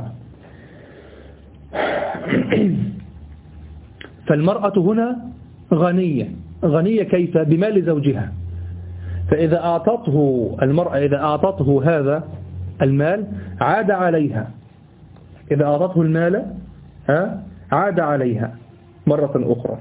فالمرأة هنا غنية، غنية كيف؟ بمال زوجها. فإذا أعطته المرأة إذا أعطته هذا المال عاد عليها، إذا أعطته المال ها عاد عليها مرة أخرى،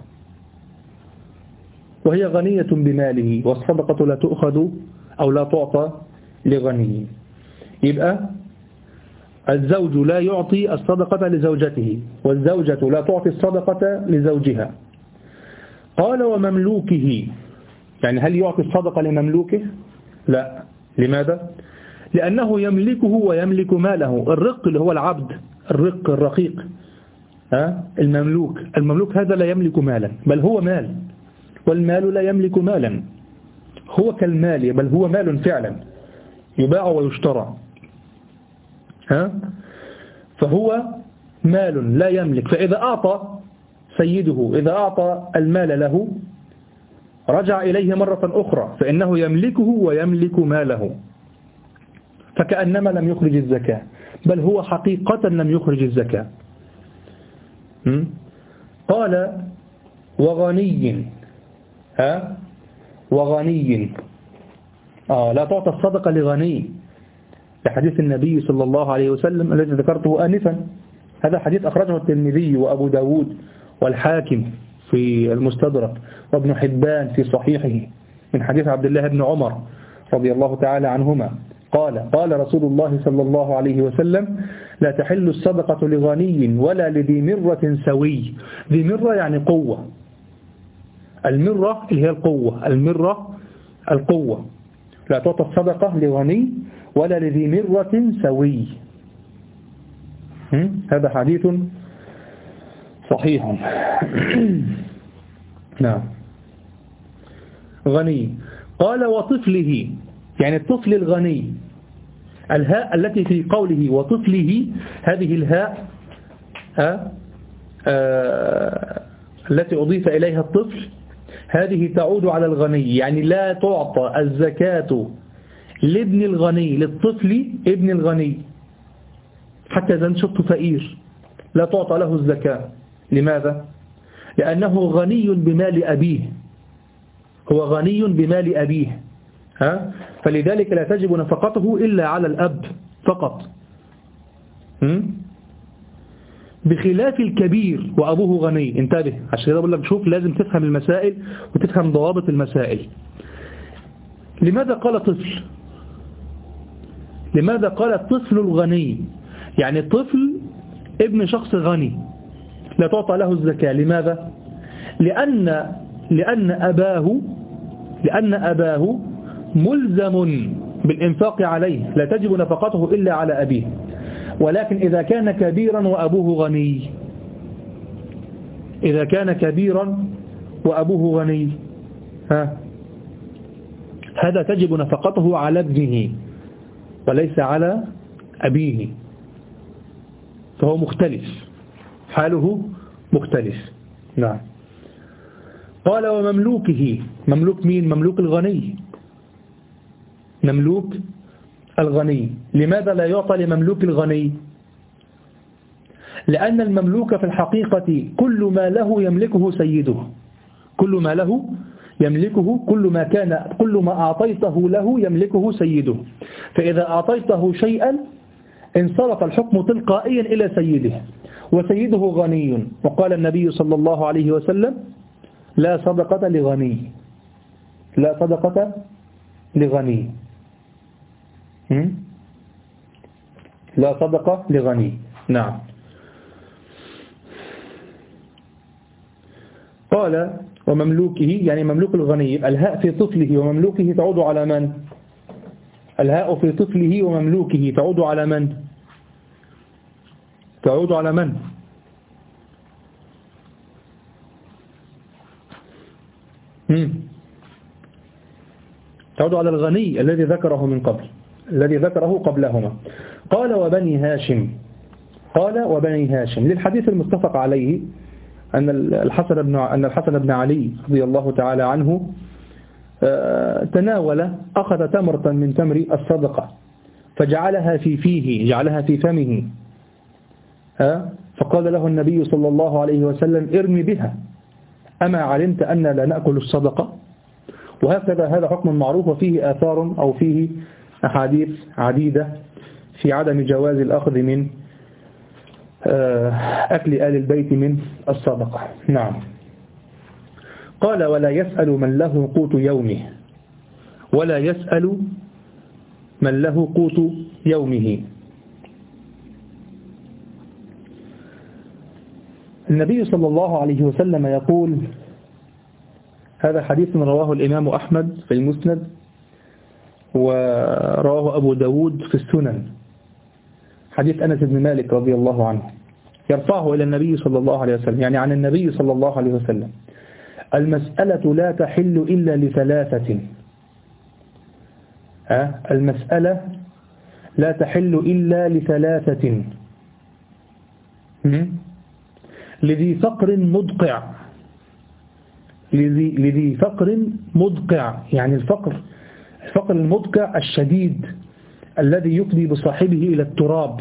وهي غنية بماله، والصدقة لا تؤخذ أو لا تعطى لغني. يبقى الزوج لا يعطي الصدقة لزوجته، والزوجة لا تعطي الصدقة لزوجها. قال ومملوكه، يعني هل يعطي الصدقة لمملوكه؟ لا. لماذا؟ لأنه يملكه ويملك ماله. الرق اللي هو العبد، الرق الرقيق، ها، المملوك، المملوك هذا لا يملك مالا بل هو مال، والمال لا يملك مالا، هو كالمال بل هو مال فعلا يباع ويشترى، ها، فهو مال لا يملك. فإذا أعطى سيده، إذا أعطى المال له رجع إليه مرة أخرى، فإنه يملكه ويملك ماله، فكأنما لم يخرج الزكاة، بل هو حقيقة لم يخرج الزكاة. قال وغني، ها، وغني آه لا تعطى الصدقة لغني، لحديث النبي صلى الله عليه وسلم الذي ذكرته آنفا. هذا حديث أخرجه الترمذي وأبو داود والحاكم في المستدرك وابن حبان في صحيحه من حديث عبد الله بن عمر رضي الله تعالى عنهما. قال قال رسول الله صلى الله عليه وسلم لا تحل الصدقة لغني ولا لذي مرة سوي. ذي مرة يعني قوة، المرة اللي هي القوة، المرة القوة. لا تعطى الصدقة لغني ولا لذي مرة سوي. هذا حديث صحيح. نعم. غني. قال وطفله، يعني الطفل الغني. الهاء التي في قوله وطفله، هذه الهاء آه آه التي أضيف إليها الطفل، هذه تعود على الغني، يعني لا تعطى الزكاة لابن الغني، للطفل ابن الغني، حتى إذا نشط فقير لا تعطى له الزكاة. لماذا؟ لأنه غني بمال أبيه، هو غني بمال أبيه، ها؟ فلذلك لا تجب نفقته إلا على الأب فقط، م? بخلاف الكبير وأبوه غني. انتبه، عشان كده بقول لك شوف لازم تفهم المسائل وتفهم ضوابط المسائل. لماذا قال طفل؟ لماذا قال الطفل الغني؟ يعني طفل ابن شخص غني لا تعطى له الزكاة. لماذا؟ لأن لأن أباه لأن أباه ملزم بالإنفاق عليه، لا تجب نفقته إلا على أبيه. ولكن إذا كان كبيرا وأبوه غني، إذا كان كبيرا وأبوه غني ها هذا تجب نفقته على ابنه وليس على أبيه، فهو مختلف، حاله مختلف. نعم. قال ومملوكه. مملوك مين؟ مملوك الغني، مملوك الغني. لماذا لا يعطى لمملوك الغني؟ لأن المملوك في الحقيقة كل ما له يملكه سيده، كل ما له يملكه، كل ما كان كل ما أعطيته له يملكه سيده. فإذا أعطيته شيئا انصرف الحكم تلقائيا إلى سيده، وسيده غني. وقال النبي صلى الله عليه وسلم لا صدقة لغني، لا صدقة لغني، لا صدقة لغني. نعم. قال ومملوكه، يعني مملوك الغني. الهاء في طفله ومملوكه تعود على من؟ الهاء في طفله ومملوكه تعود على من؟ تعود على من؟ مم. تعود على الغني الذي ذكره من قبل، الذي ذكره قبلهما. قال وبني هاشم. قال وبني هاشم للحديث المتفق عليه أن الحسن بن أن الحسن بن علي رضي الله تعالى عنه تناول، أخذ تمرة من تمر الصدقة فجعلها في فيه، جعلها في فمه، فقال له النبي صلى الله عليه وسلم ارمي بها، أما علمت أن لا نأكل الصدقة؟ وهكذا هذا حكم معروف، وفيه آثار أو فيه أحاديث عديدة في عدم جواز الأخذ من أكل آل البيت من الصدقة. نعم. قال ولا يسأل من له قوت يومه، ولا يسأل من له قوت يومه. النبي صلى الله عليه وسلم يقول، هذا حديث رواه الإمام أحمد في المسند، ورواه أبو داود في السنن، حديث أنس بن مالك رضي الله عنه، يرفعه إلى النبي صلى الله عليه وسلم، يعني عن النبي صلى الله عليه وسلم: المسألة لا تحل إلا لثلاثة. أه؟ المسألة لا تحل إلا لثلاثة: لذي فقر مدقع، لذي, لذي فقر مدقع، يعني الفقر الفقر المدقع الشديد الذي يفضي بصاحبه إلى التراب،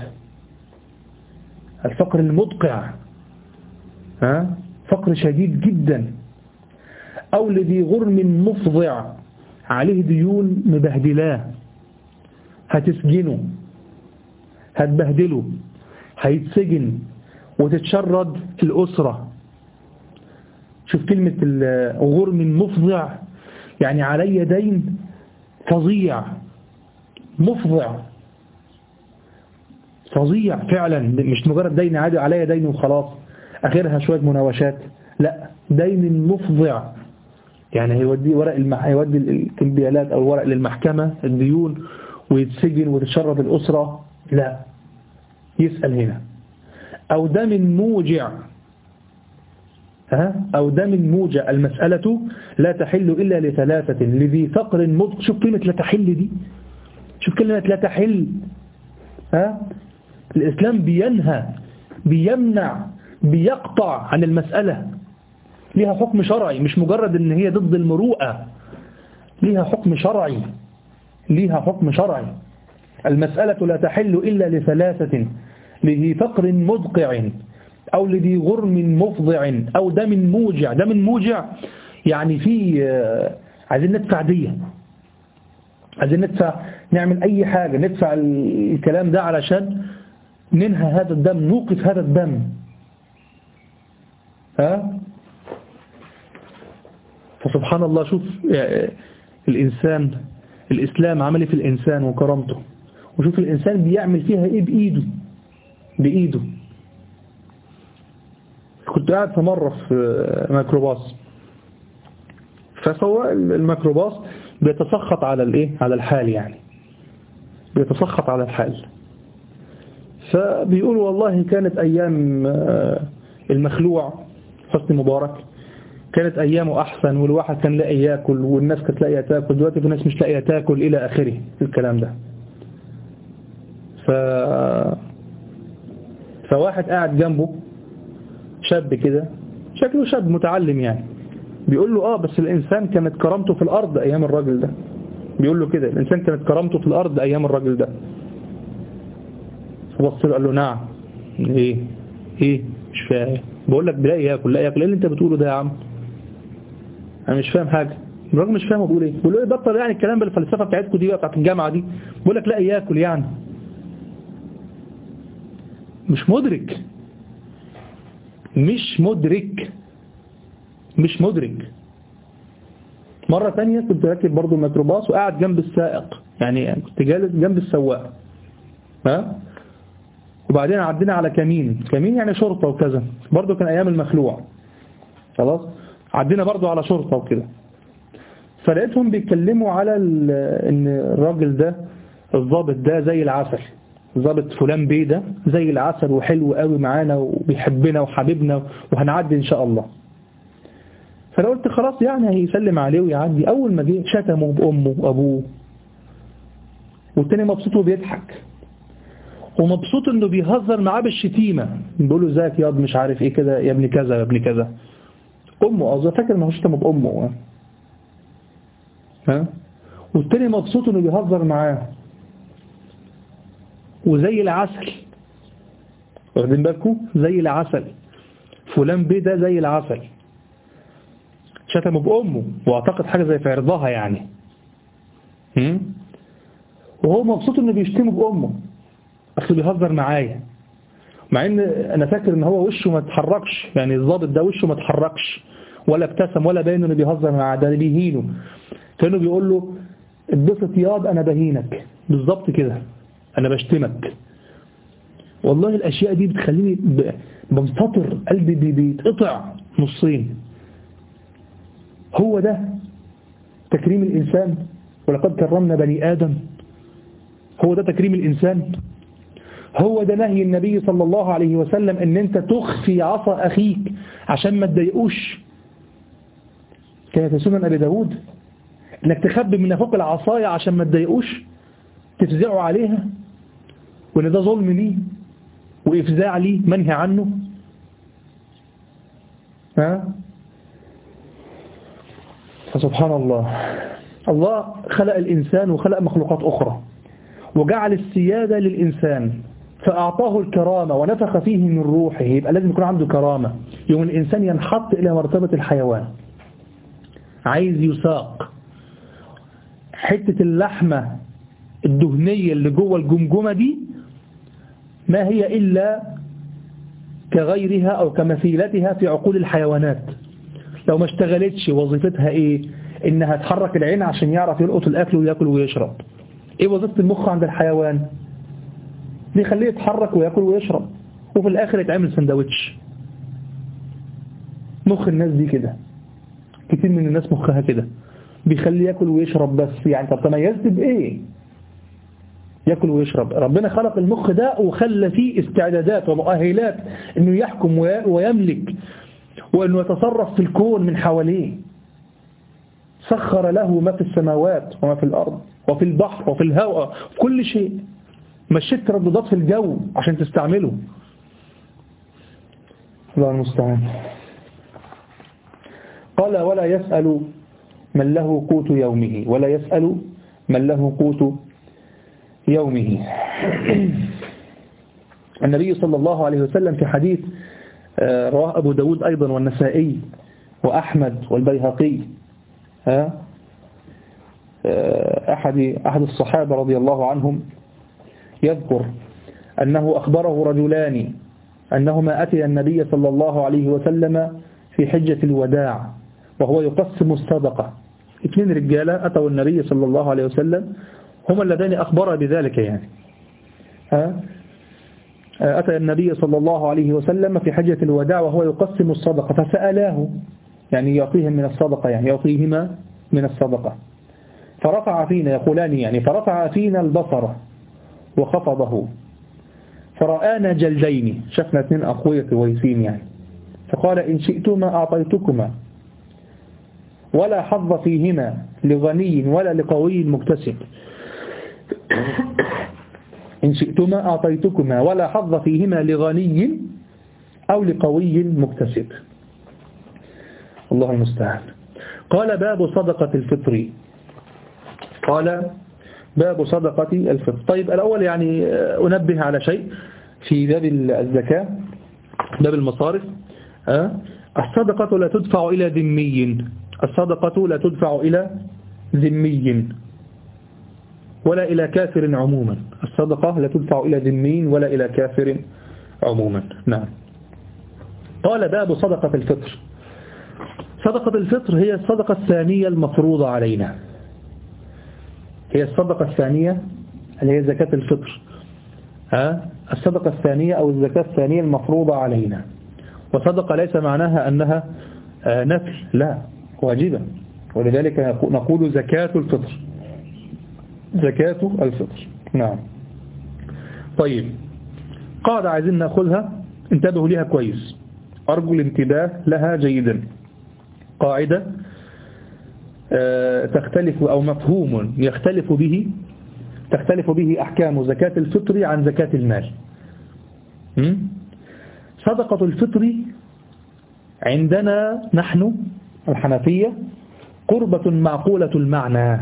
الفقر المدقع، ها؟ فقر شديد جدا. أو لذي غرم مفضع، عليه ديون مبهدلاه، هتسجنه، هتبهدله، هيتسجن وتتشرد الأسرة. شوف كلمة الغرم مفضع، يعني علي دين فظيع مفضع فظيع فعلا، مش مجرد دين عادي عليا دين وخلاص اخرها شوية مناوشات، لا دين مفضع. يعني هيودي ورق المح... هيودي الكمبيالات او ورق للمحكمة الديون ويتسجن وتتشرد الأسرة، لا يسأل هنا. أو دم موجع، ها أو دم موجع، المسألة لا تحل إلا لثلاثة لذي فقر مضغ. شوف كلمة لا تحل دي، شوف كلمة لا تحل. ها الإسلام بينهى بيمنع بيقطع عن المسألة، ليها حكم شرعي، مش مجرد ان هي ضد المروءة، ليها حكم شرعي، ليها حكم شرعي. المسألة لا تحل إلا لثلاثة لذي فقر مدقع أو لذي غرم مفضع أو دم موجع. دم موجع يعني في عايزين ندفع دية، عايزين ندفع، نعمل أي حاجة ندفع الكلام ده علشان ننهى هذا الدم، نوقف هذا الدم. ها فسبحان الله، شوف الإنسان، الإسلام عمل في الإنسان وكرامته، وشوف الإنسان بيعمل فيها إيه بإيده بإيده. كنت قاعد في مرة في ميكروباص، فسواق الميكروباص بيتسخط على الإيه على الحال، يعني بيتسخط على الحال. فبيقول والله كانت أيام المخلوع حسني مبارك كانت أيامه أحسن، والواحد كان لاقي يأكل والناس كانت لاقيه تاكل، دلوقتي في ناس مش لاقيه تاكل إلى آخره الكلام ده. ف... فواحد قاعد جنبه شاب كده، شكله شاب متعلم يعني، بيقول له آه بس الإنسان كانت كرامته في الأرض أيام الراجل ده. بيقول له كده الإنسان كانت كرامته في الأرض أيام الراجل ده. فبص له قال له نعم. إيه إيه مش فاهم. بقول لك بلاقي ياكل، لا ياكل. إيه اللي أنت بتقوله ده يا عم؟ أنا مش فاهم حاجة. الراجل مش فاهم بيقول إيه. بيقول له إيه بطل يعني الكلام بالفلسفة بتاعتكم دي بتاعت الجامعة دي. بقول لك لا ياكل يعني. مش مدرك مش مدرك مش مدرك مرة تانية كنت راكب برضو الميكروباص وقاعد جنب السائق، يعني كنت جالس جنب السواق، ها وبعدين عدينا على كمين، كمين يعني شرطة وكذا، برضو كان أيام المخلوع. خلاص عدينا برضو على شرطة وكده، فلقيتهم بيتكلموا على ان الراجل ده الضابط ده زي العسل، ضابط فلان بيه ده زي العسل وحلو قوي معانا وبيحبنا وحبيبنا وهنعدي ان شاء الله. فانا قلت خلاص يعني هيسلم عليه ويعدي. اول ما جه شتمه بامه وابوه، والتاني مبسوط وبيضحك، ومبسوط انه بيهزر معاه بالشتيمه، بيقول له ازيك ياض مش عارف ايه كده يا ابن كذا يا ابن كذا. امه اظن فاكر ما هو شتمه بامه، ها والتاني مبسوط انه بيهزر معاه وزي العسل. واخدين بالكم؟ زي العسل، فلان بيه ده زي العسل. شتمه بأمه واعتقد حاجة زي في عرضها يعني، هم؟ وهو مبسوط انه بيشتمه بأمه اصله بيهزر معايا، مع ان انا فاكر ان هو وشه ما اتحركش، يعني الضابط ده وشه ما اتحركش ولا ابتسم ولا باين انه بيهزر معاه، ده بيهينه. كانه بيقول له اتبسط ياض انا بهينك، بالظبط كده انا بشتمك. والله الاشياء دي بتخليني بمسطر قلبي بيتقطع نصين. هو ده تكريم الإنسان؟ ولقد كرمنا بني آدم. هو ده تكريم الإنسان؟ هو ده نهي النبي صلى الله عليه وسلم ان انت تخفي عصا اخيك عشان ما تضايقوش؟ كان في سنن ابي داود انك تخبي من اخوك العصايه عشان ما تضايقوش، تفزعوا عليها، وان ده ظلم ليه وافزاع ليه منهي عنه. ها فسبحان الله، الله خلق الإنسان وخلق مخلوقات أخرى وجعل السيادة للإنسان فأعطاه الكرامة ونفخ فيه من روحه، يبقى لازم يكون عنده كرامة. يوم الإنسان ينحط إلى مرتبة الحيوان، عايز يساق حتة اللحمة الدهنية اللي جوه الجمجمة دي ما هي إلا كغيرها أو كمثيلتها في عقول الحيوانات. لو ما اشتغلتش وظيفتها ايه؟ انها تحرك العين عشان يعرف يلقط الاكل وياكل ويشرب. ايه وظيفة المخ عند الحيوان؟ بيخليه يتحرك ويأكل ويشرب، وفي الآخر يتعمل سندوتش. مخ الناس دي كده، كتير من الناس مخها كده، بيخليه يأكل ويشرب بس. يعني طب تميزت بإيه؟ يأكل ويشرب. ربنا خلق المخ ده وخلى فيه استعدادات ومؤهلات انه يحكم ويملك وانه يتصرف في الكون من حواليه. سخر له ما في السماوات وما في الأرض وفي البحر وفي الهواء في كل شيء. مشيت ترددات في الجو عشان تستعمله. الله المستعان. قال ولا يسأل من له قوت يومه، ولا يسأل من له قوت يومه. النبي صلى الله عليه وسلم في حديث رواه أبو داود أيضا والنسائي وأحمد والبيهقي، أحد أحد الصحابة رضي الله عنهم يذكر أنه أخبره رجلان أنهما أتي النبي صلى الله عليه وسلم في حجة الوداع وهو يقسم الصدقة. اثنين رجالة أتوا النبي صلى الله عليه وسلم، هما اللذان أخبر بذلك. يعني أتى النبي صلى الله عليه وسلم في حجة الوداع وهو يقسم الصدقة، فسألاه يعني يعطيهم من الصدقة، يعني يعطيهما من الصدقة. فرفع فينا، يقولان يعني فرفع فينا البصر وخفضه فرآنا جلدين، شفنا اثنين أقوياء كويسين يعني. فقال إن شئتما أعطيتكما ولا حظ فيهما لغني ولا لقوي مكتسب. إن شئتما أعطيتكما ولا حظ فيهما لغني أو لقوي مكتسب. الله المستعان. قال باب صدقة الفطر. قال باب صدقة الفطر. طيب الأول يعني أنبه على شيء في باب الزكاة، باب المصارف. الصدقة لا تدفع إلى ذمي، الصدقة لا تدفع إلى ذمي ولا إلى كافر عموما. الصدقة لا تدفع إلى ذمي ولا إلى كافر عموما. نعم. قال باب صدقة الفطر. صدقة الفطر هي الصدقة الثانية المفروضة علينا، هي الصدقة الثانية اللي هي زكاة الفطر. ها الصدقة الثانية أو الزكاة الثانية المفروضة علينا. وصدقة ليس معناها أنها نفل، لا، واجبة. ولذلك نقول زكاة الفطر، زكاة الفطر. نعم. طيب قاعدة عايزين نأخذها، انتبهوا لها كويس، أرجو الانتباه لها جيدا. قاعدة تختلف أو مفهوم يختلف به تختلف به أحكام زكاة الفطر عن زكاة المال. صدقة الفطر عندنا نحن الحنفية قربة معقولة المعنى.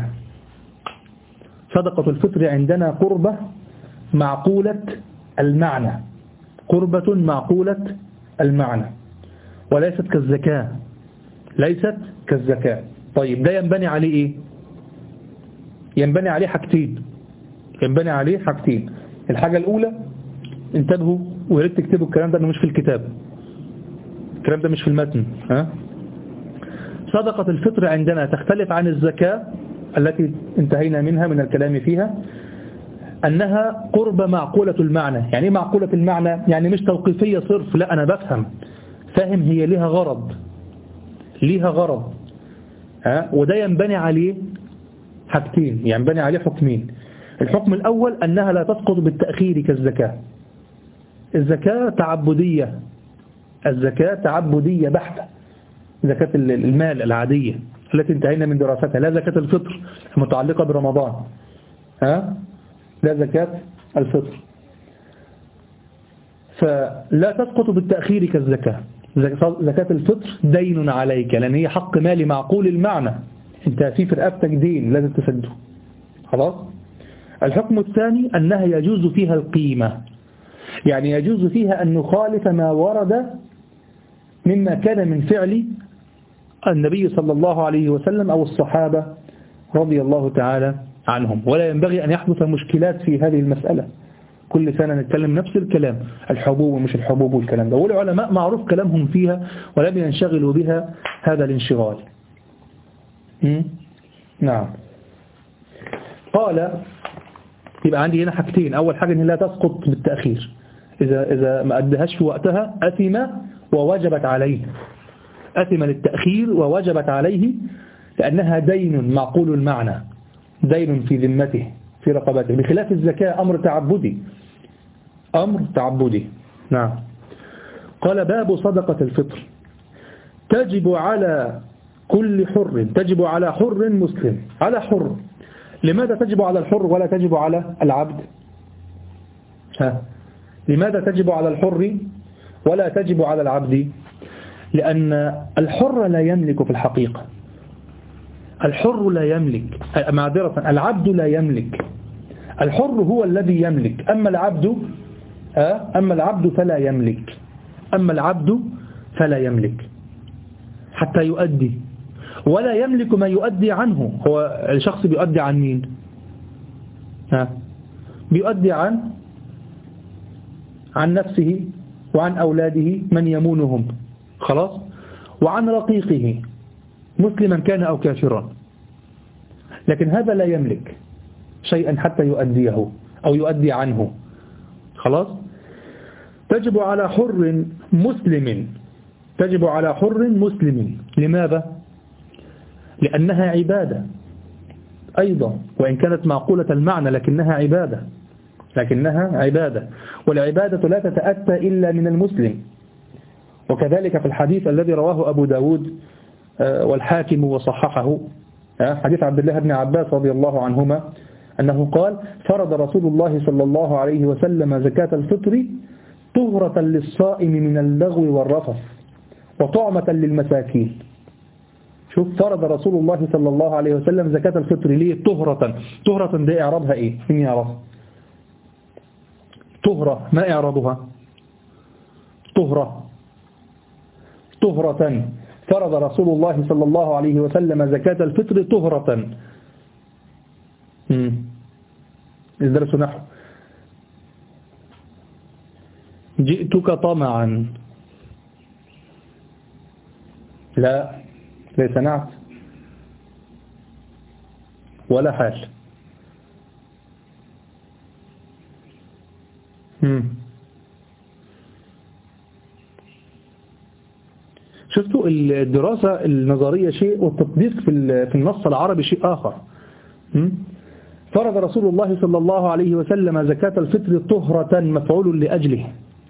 صدقة الفطر عندنا قربة معقولة المعنى، قربة معقولة المعنى، وليست كالزكاة، ليست كالزكاة. طيب ده ينبني عليه ايه؟ ينبني عليه حاجتين، ينبني عليه حاجتين. الحاجة الأولى، انتبهوا وياريت تكتبوا الكلام ده، انه مش في الكتاب، الكلام ده مش في المتن. ها؟ صدقة الفطر عندنا تختلف عن الزكاة التي انتهينا منها من الكلام فيها، أنها قرب معقولة المعنى. يعني ايه معقولة المعنى؟ يعني مش توقيفية صرف، لا، أنا بفهم فاهم هي ليها غرض، ليها غرض. ها؟ وده ينبني عليه حاجتين، ينبني عليه حكمين. الحكم الأول أنها لا تسقط بالتأخير كالزكاة. الزكاة تعبدية، الزكاة تعبدية بحتة، زكاة المال العادية التي انتهينا من دراستها، لا زكاة الفطر المتعلقة برمضان. ها؟ لا زكاة الفطر، فلا تسقط بالتأخير كالزكاة. زكاة الفطر دين عليك، لأن هي حق مالي معقول المعنى، انت في رقبتك دين لازم تسده. خلاص. الحكم الثاني أنها يجوز فيها القيمة، يعني يجوز فيها أن نخالف ما ورد مما كان من فعل النبي صلى الله عليه وسلم أو الصحابة رضي الله تعالى عنهم، ولا ينبغي أن يحدث مشكلات في هذه المسألة. كل سنة نتكلم نفس الكلام، الحبوب ومش الحبوب والكلام ده، والعلماء معروف كلامهم فيها ولم ينشغلوا بها هذا الانشغال. نعم. قال يبقى عندي هنا حاجتين. أول حاجة إن لا تسقط بالتأخير، إذا إذا ما أدهش في وقتها أثم ووجبت عليه، أثم للتأخير ووجبت عليه لأنها دين معقول المعنى، دين في ذمته في رقبته، بخلاف الزكاة أمر تعبدي، أمر تعبدي. نعم. قال باب صدقة الفطر تجب على كل حر، تجب على حر مسلم، على حر. لماذا تجب على الحر ولا تجب على العبد؟ ها. لماذا تجب على الحر ولا تجب على العبد؟ لأن الحر لا يملك في الحقيقة، الحر لا يملك، معذرة العبد لا يملك، الحر هو الذي يملك، أما العبد أما العبد فلا يملك، أما العبد فلا يملك حتى يؤدي، ولا يملك ما يؤدي عنه. هو الشخص بيؤدي عن مين؟ ها؟ بيؤدي عن عن نفسه وعن أولاده من يمونهم، خلاص، وعن رقيقه مسلما كان أو كافرا، لكن هذا لا يملك شيئا حتى يؤديه أو يؤدي عنه، خلاص. تجب على حر مسلم، تجب على حر مسلم. لماذا؟ لأنها عبادة أيضا، وإن كانت معقولة المعنى لكنها عبادة، لكنها عبادة، والعبادة لا تتأتى إلا من المسلم. وكذلك في الحديث الذي رواه أبو داود والحاكم وصححه، حديث عبد الله بن عباس رضي الله عنهما أنه قال فرض رسول الله صلى الله عليه وسلم زكاة الفطر طهرة للصائم من اللغو والرفث وطعمة للمساكين. شوف، فرض رسول الله صلى الله عليه وسلم زكاة الفطر ليه؟ طهرة. طهرة دي إعرابها إيه؟ مين يعرف؟ طهرة ما إعرابها؟ طهرة طهرة فرض رسول الله صلى الله عليه وسلم زكاة الفطر طهرة. الدرس نحو جئتك طمعا، لا ليس نعت ولا حال. مم. شفتوا الدراسة النظرية شيء والتطبيق في في النص العربي شيء آخر. مم. فرض رسول الله صلى الله عليه وسلم زكاة الفطر طهرة مفعول لأجله،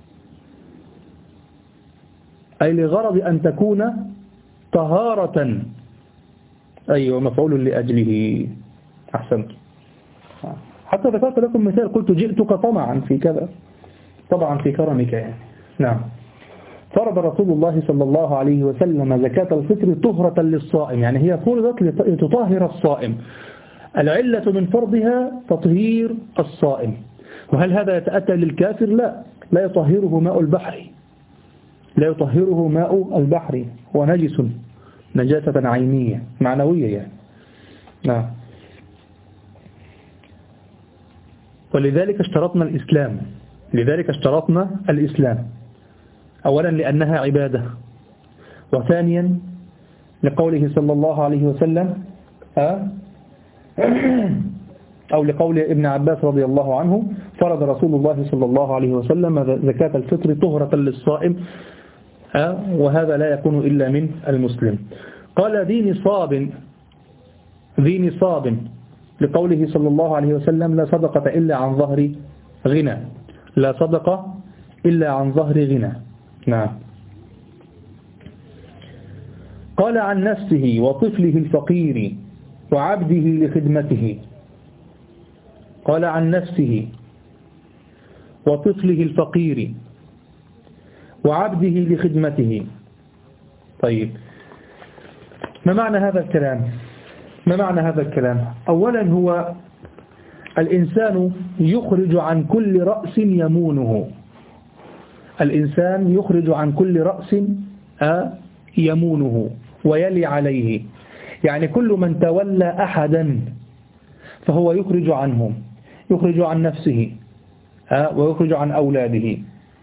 أي لغرض أن تكون طهارة. أيوة، مفعول لأجله، أحسنت. حتى ذكرت لكم مثال، قلت جئتك طمعا في كذا، طبعا في كرمك يعني. نعم. فرض رسول الله صلى الله عليه وسلم زكاة الفطر طهرة للصائم، يعني هي فرضت لتطهر الصائم. العلة من فرضها تطهير الصائم. وهل هذا يتأتى للكافر؟ لا، لا يطهره ماء البحر، لا يطهره ماء البحر، هو نجس نجاسة عينية معنوية يعني. نعم. ولذلك اشترطنا الإسلام، لذلك اشترطنا الإسلام، أولا لأنها عبادة، وثانيا لقوله صلى الله عليه وسلم أو لقول ابن عباس رضي الله عنه فرض رسول الله صلى الله عليه وسلم زكاة الفطر طهرة للصائم، وهذا لا يكون إلا من المسلم. قال ذي نصاب، ذي نصاب لقوله صلى الله عليه وسلم لا صدقة إلا عن ظهر غنى، لا صدقة إلا عن ظهر غنى. نعم. قال عن نفسه وطفله الفقير وعبده لخدمته، قال عن نفسه وطفله الفقير وعبده لخدمته. طيب، ما معنى هذا الكلام؟ ما معنى هذا الكلام؟ أولا هو الإنسان يخرج عن كل رأس يمونه، الإنسان يخرج عن كل رأس يمونه ويلي عليه، يعني كل من تولى أحدا فهو يخرج عنهم، يخرج عن نفسه ويخرج عن أولاده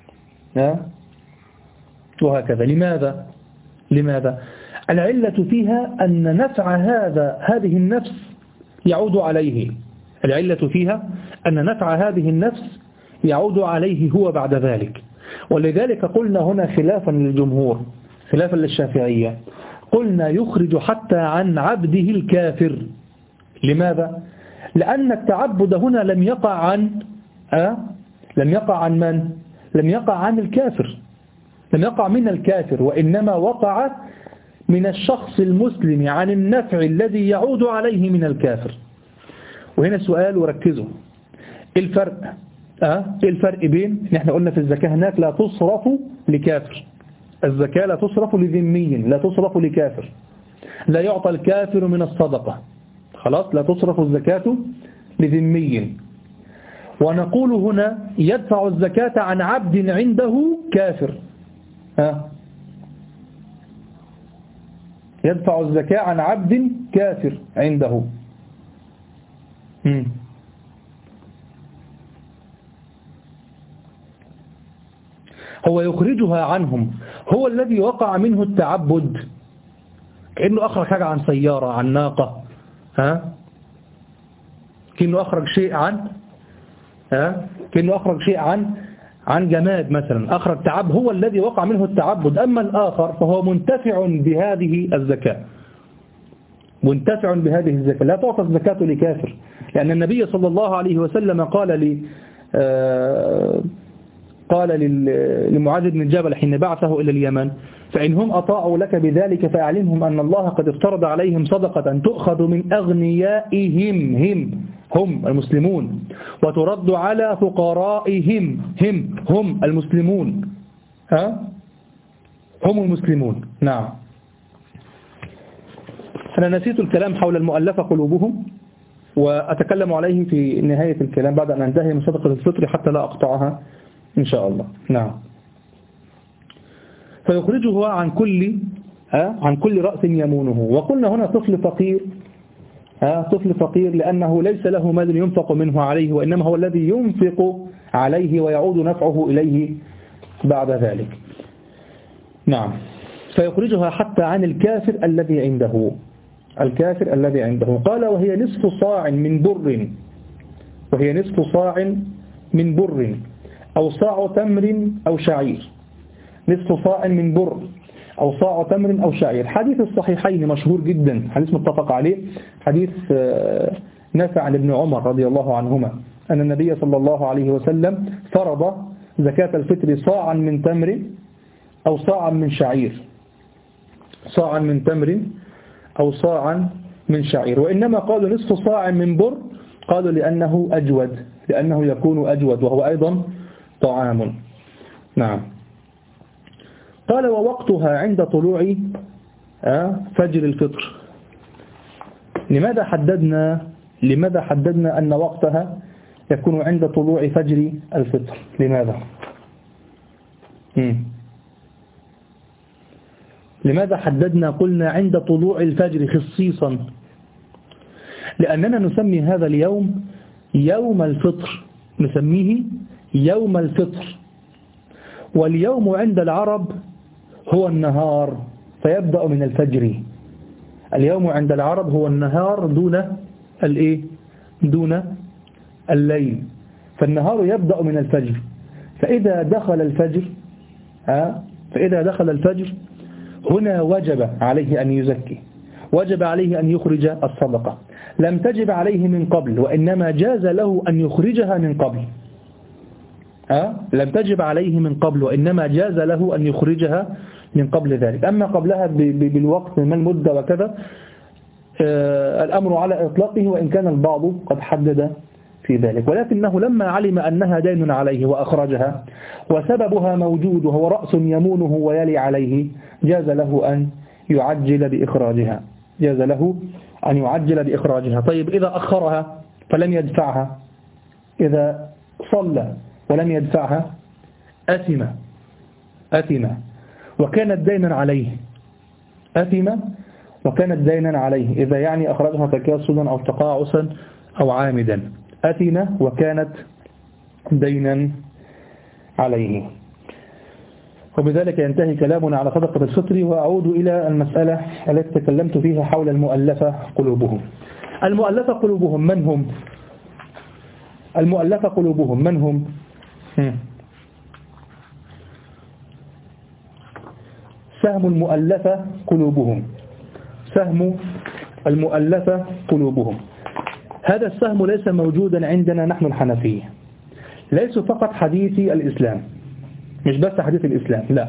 وهكذا. لماذا؟ لماذا؟ العلة فيها أن نفع هذا هذه النفس يعود عليه، العلة فيها أن نفع هذه النفس يعود عليه هو بعد ذلك. ولذلك قلنا هنا خلافا للجمهور، خلافا للشافعية، قلنا يخرج حتى عن عبده الكافر. لماذا؟ لأن التعبد هنا لم يقع عن أه؟ لم يقع عن من؟ لم يقع عن الكافر، لم يقع من الكافر، وإنما وقع من الشخص المسلم عن النفع الذي يعود عليه من الكافر. وهنا سؤال وركزوا، إيه الفرق؟ أه؟ إيه الفرق بين، نحن قلنا في الزكاة هناك لا تصرف لكافر، الزكاة لا تصرف لذمي، لا تصرف لكافر، لا يعطى الكافر من الصدقة، خلاص، لا تصرف الزكاة لذمي. ونقول هنا يدفع الزكاة عن عبد عنده كافر، ها؟ يدفع الزكاة عن عبد كافر عنده. مم. هو يخرجها عنهم، هو الذي وقع منه التعبد، كأنه أخرج حاجة عن سيارة، عن ناقة، ها؟ كأنه أخرج شيء عن ها؟ كأنه أخرج شيء عن عن جماد مثلا، أخرج تعب، هو الذي وقع منه التعبد. أما الآخر فهو منتفع بهذه الزكاة، منتفع بهذه الزكاة. لا تعطى الزكاة لكافر، لأن النبي صلى الله عليه وسلم قال لي آه قال لمعاذ بن الجبل حين بعثه إلى اليمن: فإنهم أطاعوا لك بذلك فأعلمهم أن الله قد افترض عليهم صدقة تؤخذ من أغنيائهم، هم هم المسلمون، وترد على فقرائهم، هم هم المسلمون، ها هم المسلمون. نعم. أنا نسيت الكلام حول المؤلفة قلوبهم، وأتكلم عليه في نهاية الكلام بعد أن أنتهي من صدقة الفطر حتى لا أقطعها إن شاء الله. نعم. فيخرجه عن كل عن كل رأس يمونه. وقلنا هنا طفل فقير، طفل فقير لأنه ليس له مال ينفق منه عليه، وإنما هو الذي ينفق عليه ويعود نفعه إليه بعد ذلك. نعم. فيخرجها حتى عن الكافر الذي عنده، الكافر الذي عنده. قال: وهي نصف صاع من بر، وهي نصف صاع من بر أو صاع تمر أو شعير. نصف صاع من بر أو صاع تمر أو شعير. حديث الصحيحين مشهور جدا، حديث متفق عليه، حديث نافع عن ابن عمر رضي الله عنهما أن النبي صلى الله عليه وسلم فرض زكاة الفطر صاعا من تمر أو صاعا من شعير، صاعا من تمر أو صاعا من شعير. وإنما قالوا نصف صاع من بر، قالوا لأنه أجود، لأنه يكون أجود وهو أيضا طعام. نعم. قال: ووقتها عند طلوع فجر الفطر. لماذا حددنا لماذا حددنا أن وقتها يكون عند طلوع فجر الفطر؟ لماذا؟ مم. لماذا حددنا قلنا عند طلوع الفجر خصيصا؟ لأننا نسمي هذا اليوم يوم الفطر، نسميه يوم الفطر. واليوم عند العرب هو النهار، فيبدأ من الفجر. اليوم عند العرب هو النهار دون الايه دون الليل، فالنهار يبدأ من الفجر. فإذا دخل الفجر ها فإذا دخل الفجر هنا وجب عليه أن يزكي، وجب عليه أن يخرج الصدقة. لم تجب عليه من قبل، وإنما جاز له أن يخرجها من قبل. ها لم تجب عليه من قبل، وإنما جاز له أن يخرجها من قبل ذلك. أما قبلها بالوقت ما المدة وكذا، الأمر على إطلاقه، وإن كان البعض قد حدد في ذلك. ولكنه لما علم أنها دين عليه وأخرجها وسببها موجود وهو رأس يمونه ويلي عليه، جاز له أن يعجل بإخراجها، جاز له أن يعجل بإخراجها. طيب إذا أخرها فلم يدفعها، إذا صلى ولم يدفعها أثم أثم وكانت دينا عليه، أثم وكانت دينا عليه. إذا يعني أخرجها تكاسلا أو تقاعسا أو عامدا، أثم وكانت دينا عليه. وبذلك ينتهي كلامنا على صدقة الفطر. وأعود إلى المسألة التي تكلمت فيها حول المؤلفة قلوبهم. المؤلفة قلوبهم من هم؟ المؤلفة قلوبهم من هم؟ سهم المؤلفة قلوبهم، سهم المؤلفة قلوبهم. هذا السهم ليس موجودا عندنا نحن الحنفية، ليس فقط حديثي الإسلام، مش بس حديث الإسلام، لا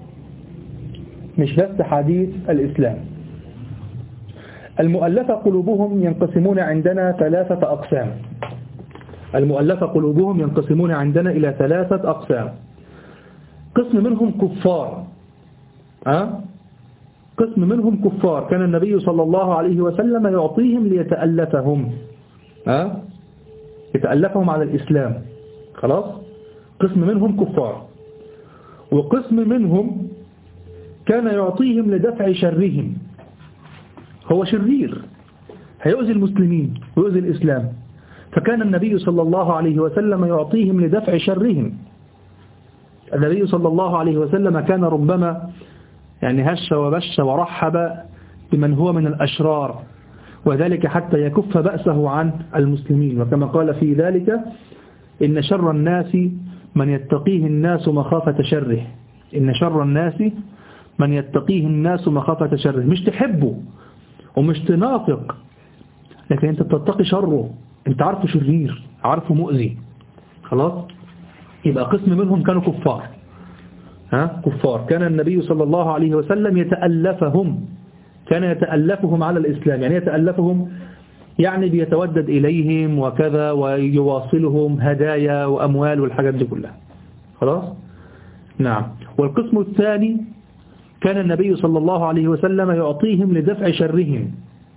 مش بس حديث الإسلام. المؤلفة قلوبهم ينقسمون عندنا ثلاثة أقسام. المؤلفة قلوبهم ينقسمون عندنا إلى ثلاثة أقسام. قسم منهم كفار، أه؟ قسم منهم كفار كان النبي صلى الله عليه وسلم يعطيهم ليتألفهم، أه؟ يتألفهم على الإسلام، خلاص. قسم منهم كفار، وقسم منهم كان يعطيهم لدفع شرهم، هو شرير هيؤذي المسلمين ويؤذي الإسلام، فكان النبي صلى الله عليه وسلم يعطيهم لدفع شرهم. النبي صلى الله عليه وسلم كان ربما يعني هش وبش ورحب بمن هو من الأشرار، وذلك حتى يكف بأسه عن المسلمين، وكما قال في ذلك إن شر الناس من يتقيه الناس مخافة شره. إن شر الناس من يتقيه الناس مخافة شره، مش تحبه ومش تنافق، لكن أنت تتقي شره، أنت عارفه شرير، عارفه مؤذي، خلاص. يبقى قسم منهم كانوا كفار، ها كفار كان النبي صلى الله عليه وسلم يتألفهم، كان يتألفهم على الإسلام. يعني يتألفهم يعني بيتودد إليهم وكذا، ويواصلهم هدايا وأموال والحاجات دي كلها، خلاص. نعم. والقسم الثاني كان النبي صلى الله عليه وسلم يعطيهم لدفع شرهم،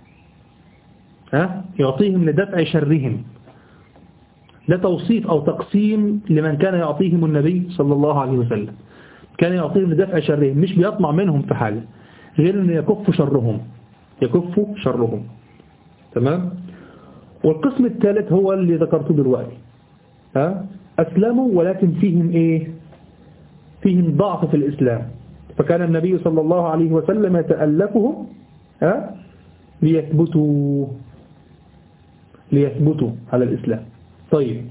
ها يعطيهم لدفع شرهم. ده توصيف أو تقسيم لمن كان يعطيهم النبي صلى الله عليه وسلم، كان يعطيهم لدفع شرهم، مش بيطمع منهم في حاجة غير أن يكف شرهم، يكف شرهم، تمام. والقسم الثالث هو اللي ذكرته دلوقتي، ها أسلموا ولكن فيهم إيه؟ فيهم ضعف في الإسلام، فكان النبي صلى الله عليه وسلم يتألفهم، ها ليثبتوا ليثبتوا على الإسلام. طيب،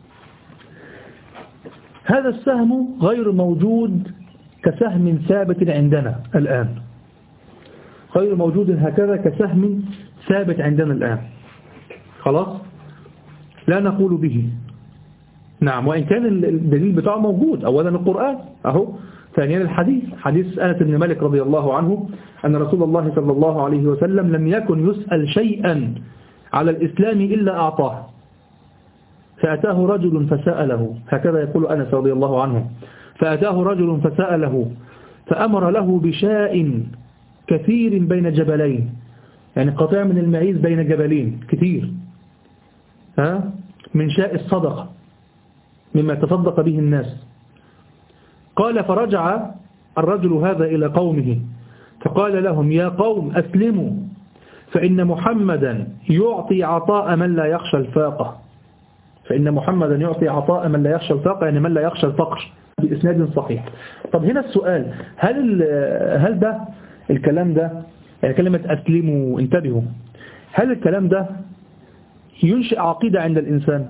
هذا السهم غير موجود كسهم ثابت عندنا الآن، غير موجود هكذا كسهم ثابت عندنا الآن، خلاص، لا نقول به. نعم. وإن كان الدليل بتاعه موجود، أولا القرآن أهو، ثانيا الحديث، حديث أنس بن مالك رضي الله عنه أن رسول الله صلى الله عليه وسلم لم يكن يسأل شيئا على الإسلام إلا أعطاه، فأتاه رجل فسأله، هكذا يقول أنس رضي الله عنه، فأتاه رجل فسأله فأمر له بشاء كثير بين جبلين، يعني قطيع من المعيز بين جبلين كثير، ها من شاء الصدقة مما تصدق به الناس. قال فرجع الرجل هذا إلى قومه فقال لهم يا قوم أسلموا فإن محمدا يعطي عطاء من لا يخشى الفاقة، فإن محمدا يعطي عطاء من لا يخشى الفاقة، يعني من لا يخشى الفقر، بإسناد صحيح. طب هنا السؤال، هل هل ده الكلام ده، يعني كلمة أسلموا، انتبهوا، هل الكلام ده ينشئ عقيدة عند الإنسان؟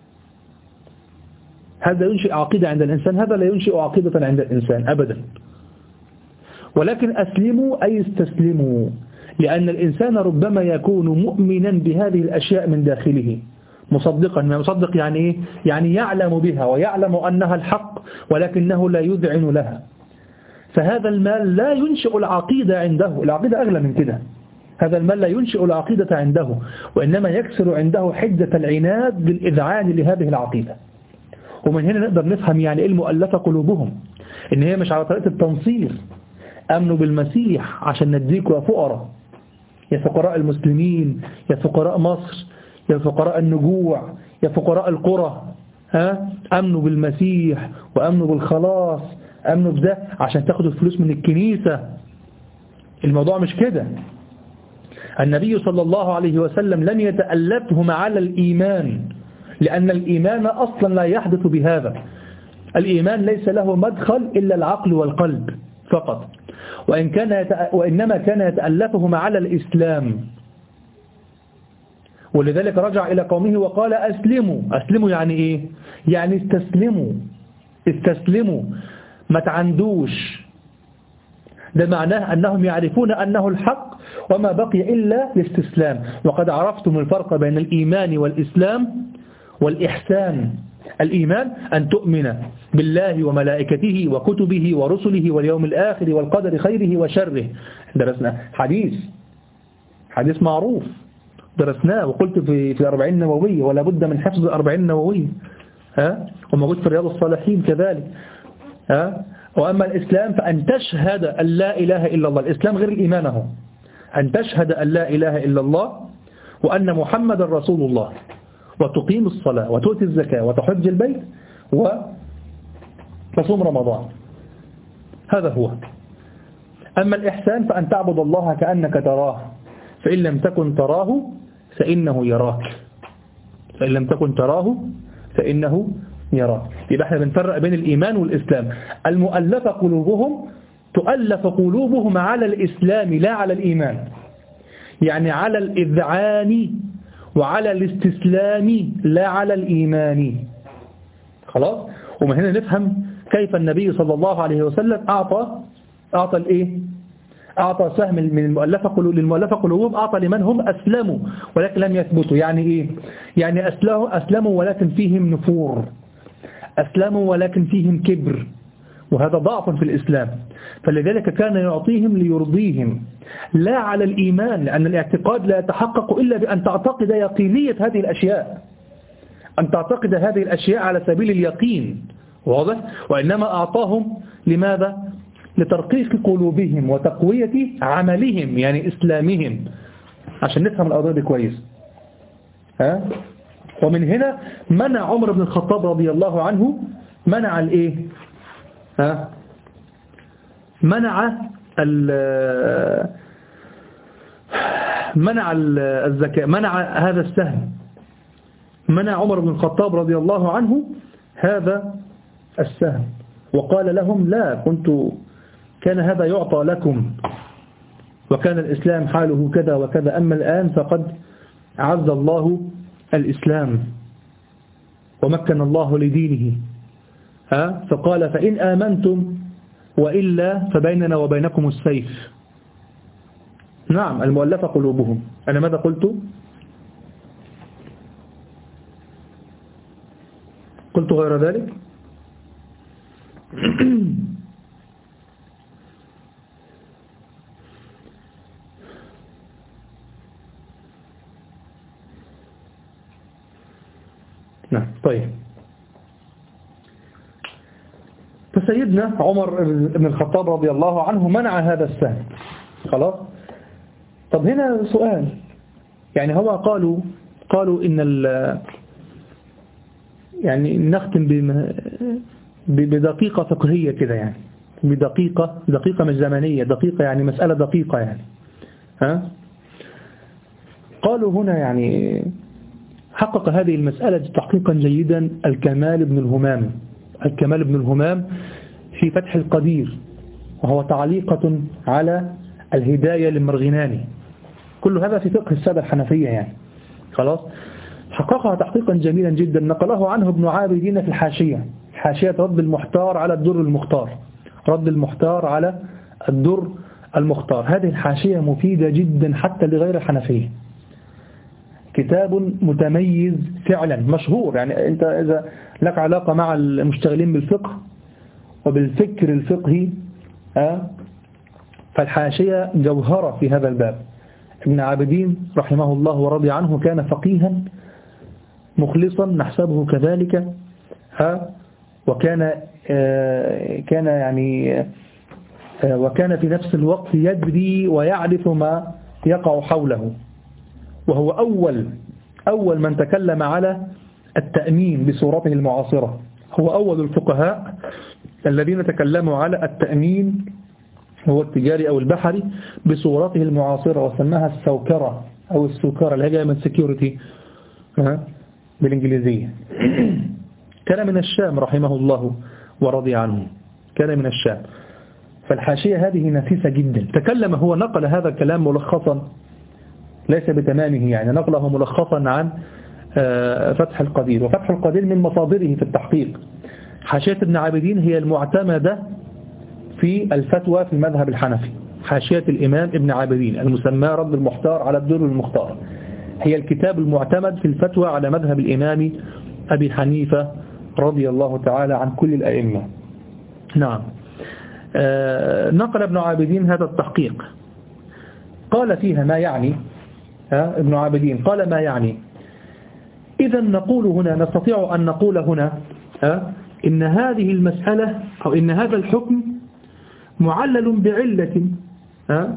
هذا ينشئ عقيدة عند الإنسان؟ هذا لا ينشئ عقيدة عند الإنسان أبدا. ولكن أسلموا أي استسلموا، لأن الإنسان ربما يكون مؤمنا بهذه الأشياء من داخله، مصدقا. ما مصدق يعني إيه؟ يعني يعلم بها ويعلم أنها الحق ولكنه لا يذعن لها، فهذا المال لا ينشئ العقيدة عنده، العقيدة أغلى من كده، هذا المال لا ينشئ العقيدة عنده، وإنما يكسر عنده حدة العناد بالإذعان لهذه العقيدة. ومن هنا نقدر نفهم يعني إيه المؤلفة قلوبهم، إن هي مش على طريقة التنصير، أمنوا بالمسيح عشان نديكوا يا فقراء، يا فقراء المسلمين، يا فقراء مصر، يا فقراء النجوع، يا فقراء القرى، ها أمنوا بالمسيح وأمنوا بالخلاص، أمنوا بده عشان تاخدوا الفلوس من الكنيسة. الموضوع مش كده. النبي صلى الله عليه وسلم لم يتألفهم على الإيمان، لأن الإيمان أصلا لا يحدث بهذا، الإيمان ليس له مدخل إلا العقل والقلب فقط، وإن كان يتأ... وإنما كان يتألفهم على الإسلام، ولذلك رجع إلى قومه وقال أسلموا. أسلموا يعني إيه؟ يعني استسلموا استسلموا ما تعندوش. ده معناه أنهم يعرفون أنه الحق وما بقي إلا الاستسلام. وقد عرفتم الفرق بين الإيمان والإسلام والإحسان. الإيمان أن تؤمن بالله وملائكته وكتبه ورسله واليوم الآخر والقدر خيره وشره. درسنا حديث حديث معروف درسناه، وقلت في في الأربعين النووية ولا بد من حفظ الأربعين النووية، ها وموجود في رياض الصالحين كذلك. ها وأما الإسلام فأن تشهد أن لا إله إلا الله. الإسلام غير الإيمان اهو. أن تشهد أن لا إله إلا الله وأن محمد رسول الله، وتقيم الصلاة وتؤتي الزكاة وتحج البيت وتصوم رمضان. هذا هو. أما الإحسان فأن تعبد الله كأنك تراه، فإن لم تكن تراه فإنه يراك. فإن لم تكن تراه فإنه يراك. يبقى احنا بنفرق بين الإيمان والإسلام. المؤلفة قلوبهم تؤلف قلوبهم على الإسلام لا على الإيمان، يعني على الإذعان وعلى الاستسلام لا على الإيمان. خلاص. ومن هنا نفهم كيف النبي صلى الله عليه وسلم أعطى أعطى الإيه أعطى سهم من المؤلفة قلوب للمؤلفة قلوبهم، أعطى لمن هم أسلموا ولكن لم يثبتوا. يعني إيه؟ يعني أسلموا أسلموا ولكن فيهم نفور، أسلموا ولكن فيهم كبر، وهذا ضعف في الإسلام. فلذلك كان يعطيهم ليرضيهم لا على الإيمان، لأن الاعتقاد لا يتحقق إلا بأن تعتقد يقينية هذه الأشياء، أن تعتقد هذه الأشياء على سبيل اليقين. واضح؟ وإنما أعطاهم لماذا؟ لترقيق قلوبهم وتقوية عملهم، يعني إسلامهم، عشان نفهم القضية دي كويس. ها؟ ومن هنا منع عمر بن الخطاب رضي الله عنه منع الايه ها منع ال منع الزكاة، منع هذا السهم. منع عمر بن الخطاب رضي الله عنه هذا السهم وقال لهم لا، كنت كان هذا يعطى لكم وكان الإسلام حاله كذا وكذا، أما الآن فقد عز الله الإسلام ومكن الله لدينه. ها؟ فقال فإن آمنتم وإلا فبيننا وبينكم السيف. نعم المؤلفة قلوبهم. أنا ماذا قلت؟ قلت غير ذلك؟ نعم. طيب، فسيدنا عمر بن الخطاب رضي الله عنه منع هذا السهم. خلاص. طب هنا سؤال، يعني هو قالوا قالوا إن ال يعني نختم بدقيقة فقهية كده، يعني بدقيقة دقيقة مش زمنية، دقيقة يعني مسألة دقيقة يعني. ها؟ قالوا هنا يعني حقق هذه المسألة تحقيقا جيدا الكمال بن الهمام الكمال بن الهمام في فتح القدير، وهو تعليقة على الهداية للمرغناني. كل هذا في فقه السادة الحنفية يعني. خلاص. حققها تحقيقا جميلا جدا، نقله عنه ابن عابدين في الحاشية حاشية رد المحتار على الدر المختار رد المحتار على الدر المختار. هذه الحاشية مفيدة جدا حتى لغير الحنفية، كتاب متميز فعلا مشهور. يعني أنت إذا لك علاقة مع المشتغلين بالفقه وبالفكر الفقهي فالحاشية جوهرة في هذا الباب. ابن عابدين رحمه الله ورضي عنه كان فقيها مخلصا نحسبه كذلك، ها وكان كان يعني وكان في نفس الوقت يدري ويعرف ما يقع حوله، وهو أول أول من تكلم على التأمين بصورته المعاصرة. هو أول الفقهاء الذين تكلموا على التأمين هو التجاري أو البحري بصورته المعاصرة، وسماها السوكرة أو السوكرة اللي هي جاية من سكيورتي بالإنجليزية. كان من الشام رحمه الله ورضي عنه، كان من الشام. فالحاشية هذه نفيسة جدا. تكلم هو نقل هذا الكلام ملخصا ليس بتمامه، يعني نقله ملخصا عن فتح القدير. وفتح القدير من مصادره في التحقيق. حاشية ابن عابدين هي المعتمدة في الفتوى في المذهب الحنفي، حاشية الإمام ابن عابدين المسمى رد المحتار على الدر المختار، هي الكتاب المعتمد في الفتوى على مذهب الإمام أبي حنيفة رضي الله تعالى عن كل الأئمة. نعم. آه نقل ابن عابدين هذا التحقيق، قال فيها ما يعني. آه ابن عابدين قال ما يعني: إذا نقول هنا، نستطيع أن نقول هنا آه إن هذه المسألة أو إن هذا الحكم معلل بعلة، آه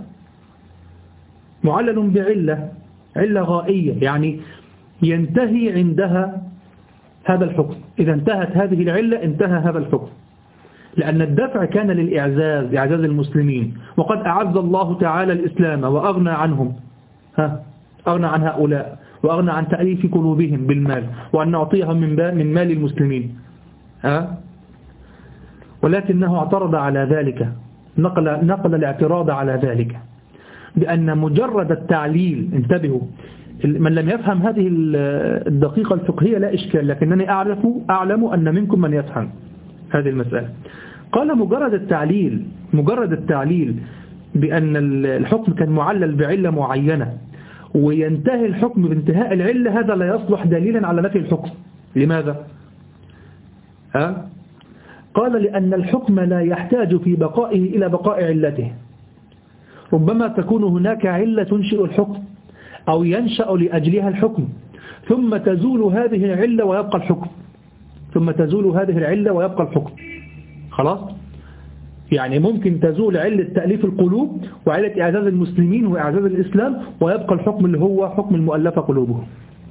معلل بعلة، علة غائية، يعني ينتهي عندها هذا الحكم. إذا انتهت هذه العلة انتهى هذا الحكم، لأن الدفع كان للإعزاز، إعزاز المسلمين، وقد أعز الله تعالى الإسلام وأغنى عنهم، ها أغنى عن هؤلاء وأغنى عن تأليف قلوبهم بالمال، وأن نعطيهم من من مال المسلمين، ها ولكنه اعترض على ذلك، نقل نقل الاعتراض على ذلك بأن مجرد التعليل، انتبهوا، من لم يفهم هذه الدقيقة الفقهية لا إشكال، لكنني أعرف أعلم أن منكم من يفهم هذه المسألة. قال مجرد التعليل مجرد التعليل بأن الحكم كان معلل بعلة معينة وينتهي الحكم بانتهاء العلة، هذا لا يصلح دليلا على نفي الحكم. لماذا؟ ها؟ قال لأن الحكم لا يحتاج في بقائه إلى بقاء علته، ربما تكون هناك علة تنشئ الحكم أو ينشأ لأجلها الحكم، ثم تزول هذه العلة ويبقى الحكم، ثم تزول هذه العلة ويبقى الحكم. خلاص؟ يعني ممكن تزول علة تأليف القلوب وعلة إعزاز المسلمين وإعزاز الإسلام ويبقى الحكم اللي هو حكم المؤلفة قلوبهم.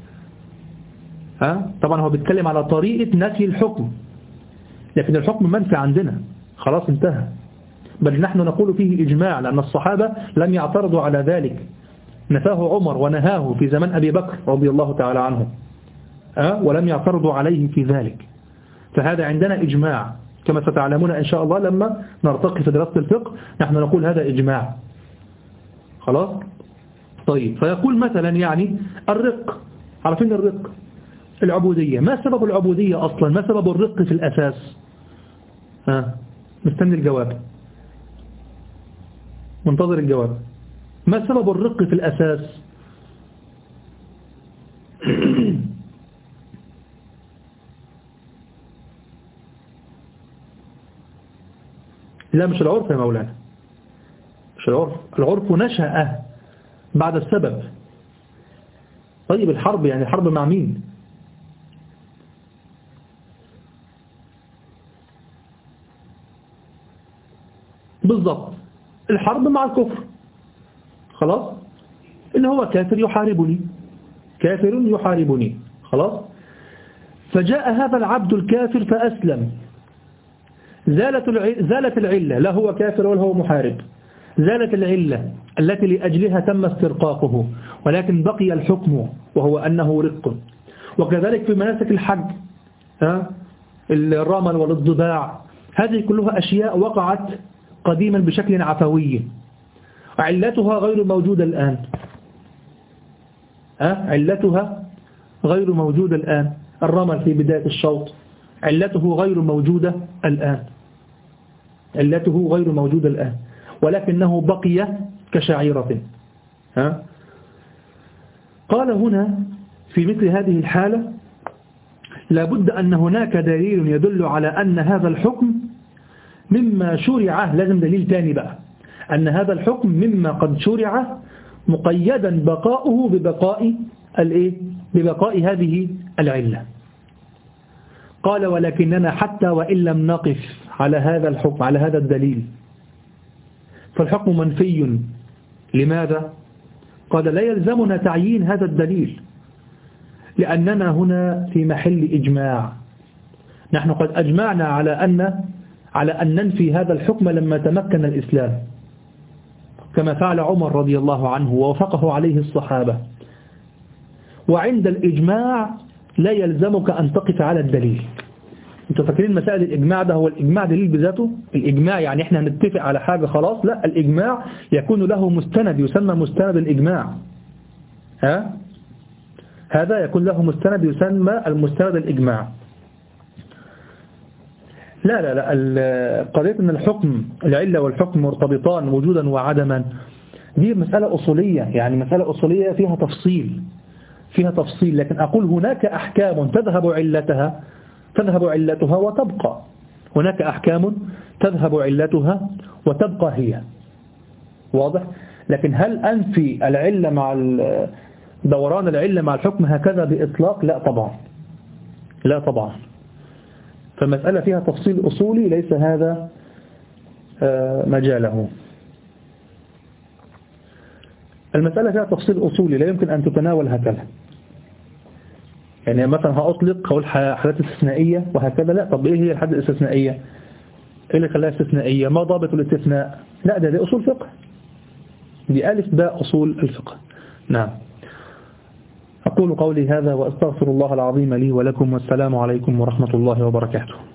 ها؟ طبعا هو بيتكلم على طريقة نفي الحكم، لكن الحكم منفي عندنا، خلاص انتهى. بل نحن نقول فيه إجماع، لأن الصحابة لم يعترضوا على ذلك، نفاه عمر ونهاه في زمن أبي بكر رضي الله تعالى عنه، أه؟ ولم يعترضوا عليه في ذلك. فهذا عندنا إجماع كما ستعلمون إن شاء الله لما نرتقي في دراسة الفقه، نحن نقول هذا إجماع. خلاص؟ طيب، فيقول مثلا يعني الرق، عارفين الرق؟ العبودية، ما سبب العبودية أصلا؟ ما سبب الرق في الأساس؟ ها أه؟ مستني الجواب، منتظر الجواب. ما سبب الرق في الأساس؟ لا مش العرف يا مولانا، مش العرف، العرف نشأ بعد السبب. طيب الحرب، يعني الحرب مع مين؟ بالضبط، الحرب مع الكفر. خلاص، إن هو كافر يحاربني، كافر يحاربني. خلاص، فجاء هذا العبد الكافر فأسلم، زالت زالت العلة، لا هو كافر ولا هو محارب، زالت العلة التي لأجلها تم استرقاقه، ولكن بقي الحكم وهو أنه رق. وكذلك في مناسك الحج، ها الرمل والضباع، هذه كلها أشياء وقعت قديما بشكل عفوي، علتها غير موجودة الآن، ها علتها غير موجودة الآن. الرمل في بداية الشوط علته غير موجودة الآن، علته غير موجودة الآن، ولكنه بقي كشعيرة. ها؟ قال هنا في مثل هذه الحالة لابد أن هناك دليل يدل على أن هذا الحكم مما شرع، لازم دليل تاني بقى، أن هذا الحكم مما قد شرع مقيدا بقاؤه ببقاء الإيه؟ ببقاء هذه العلة. قال ولكننا حتى وإن لم نقف على هذا الحكم، على هذا الدليل، فالحكم منفي. لماذا؟ قال لا يلزمنا تعيين هذا الدليل، لأننا هنا في محل إجماع، نحن قد أجمعنا على أن على أن ننفي هذا الحكم لما تمكن الإسلام، كما فعل عمر رضي الله عنه ووافقه عليه الصحابة. وعند الإجماع لا يلزمك أن تقف على الدليل. انتوا فاكرين مسائل الإجماع ده هو الإجماع دليل بذاته؟ الإجماع يعني احنا نتفق على حاجة خلاص؟ لا، الإجماع يكون له مستند يسمى مستند الإجماع. ها هذا يكون له مستند يسمى المستند الإجماع. لا لا لا قضية أن الحكم العلة والحكم مرتبطان وجودا وعدما دي مسألة أصولية، يعني مسألة أصولية فيها تفصيل فيها تفصيل لكن أقول هناك أحكام تذهب علتها تذهب علتها وتبقى، هناك أحكام تذهب علتها وتبقى هي، واضح؟ لكن هل أنفي العلة مع دوران العلة مع الحكم هكذا بإطلاق؟ لا طبعا لا طبعا. فالمسألة فيها تفصيل أصولي ليس هذا مجاله. المسألة فيها تفصيل أصولي لا يمكن أن تتناول هكذا، يعني مثلا هأطلق هقول حالات استثنائية وهكذا، لا. طب إيه هي الحالات الاستثنائية؟ إيه اللي خلاها استثنائية؟ ما ضابط الاستثناء؟ لا ده دي أصول فقه، دي ألف باء أصول الفقه. نعم. أقول قولي هذا وأستغفر الله العظيم لي ولكم، والسلام عليكم ورحمة الله وبركاته.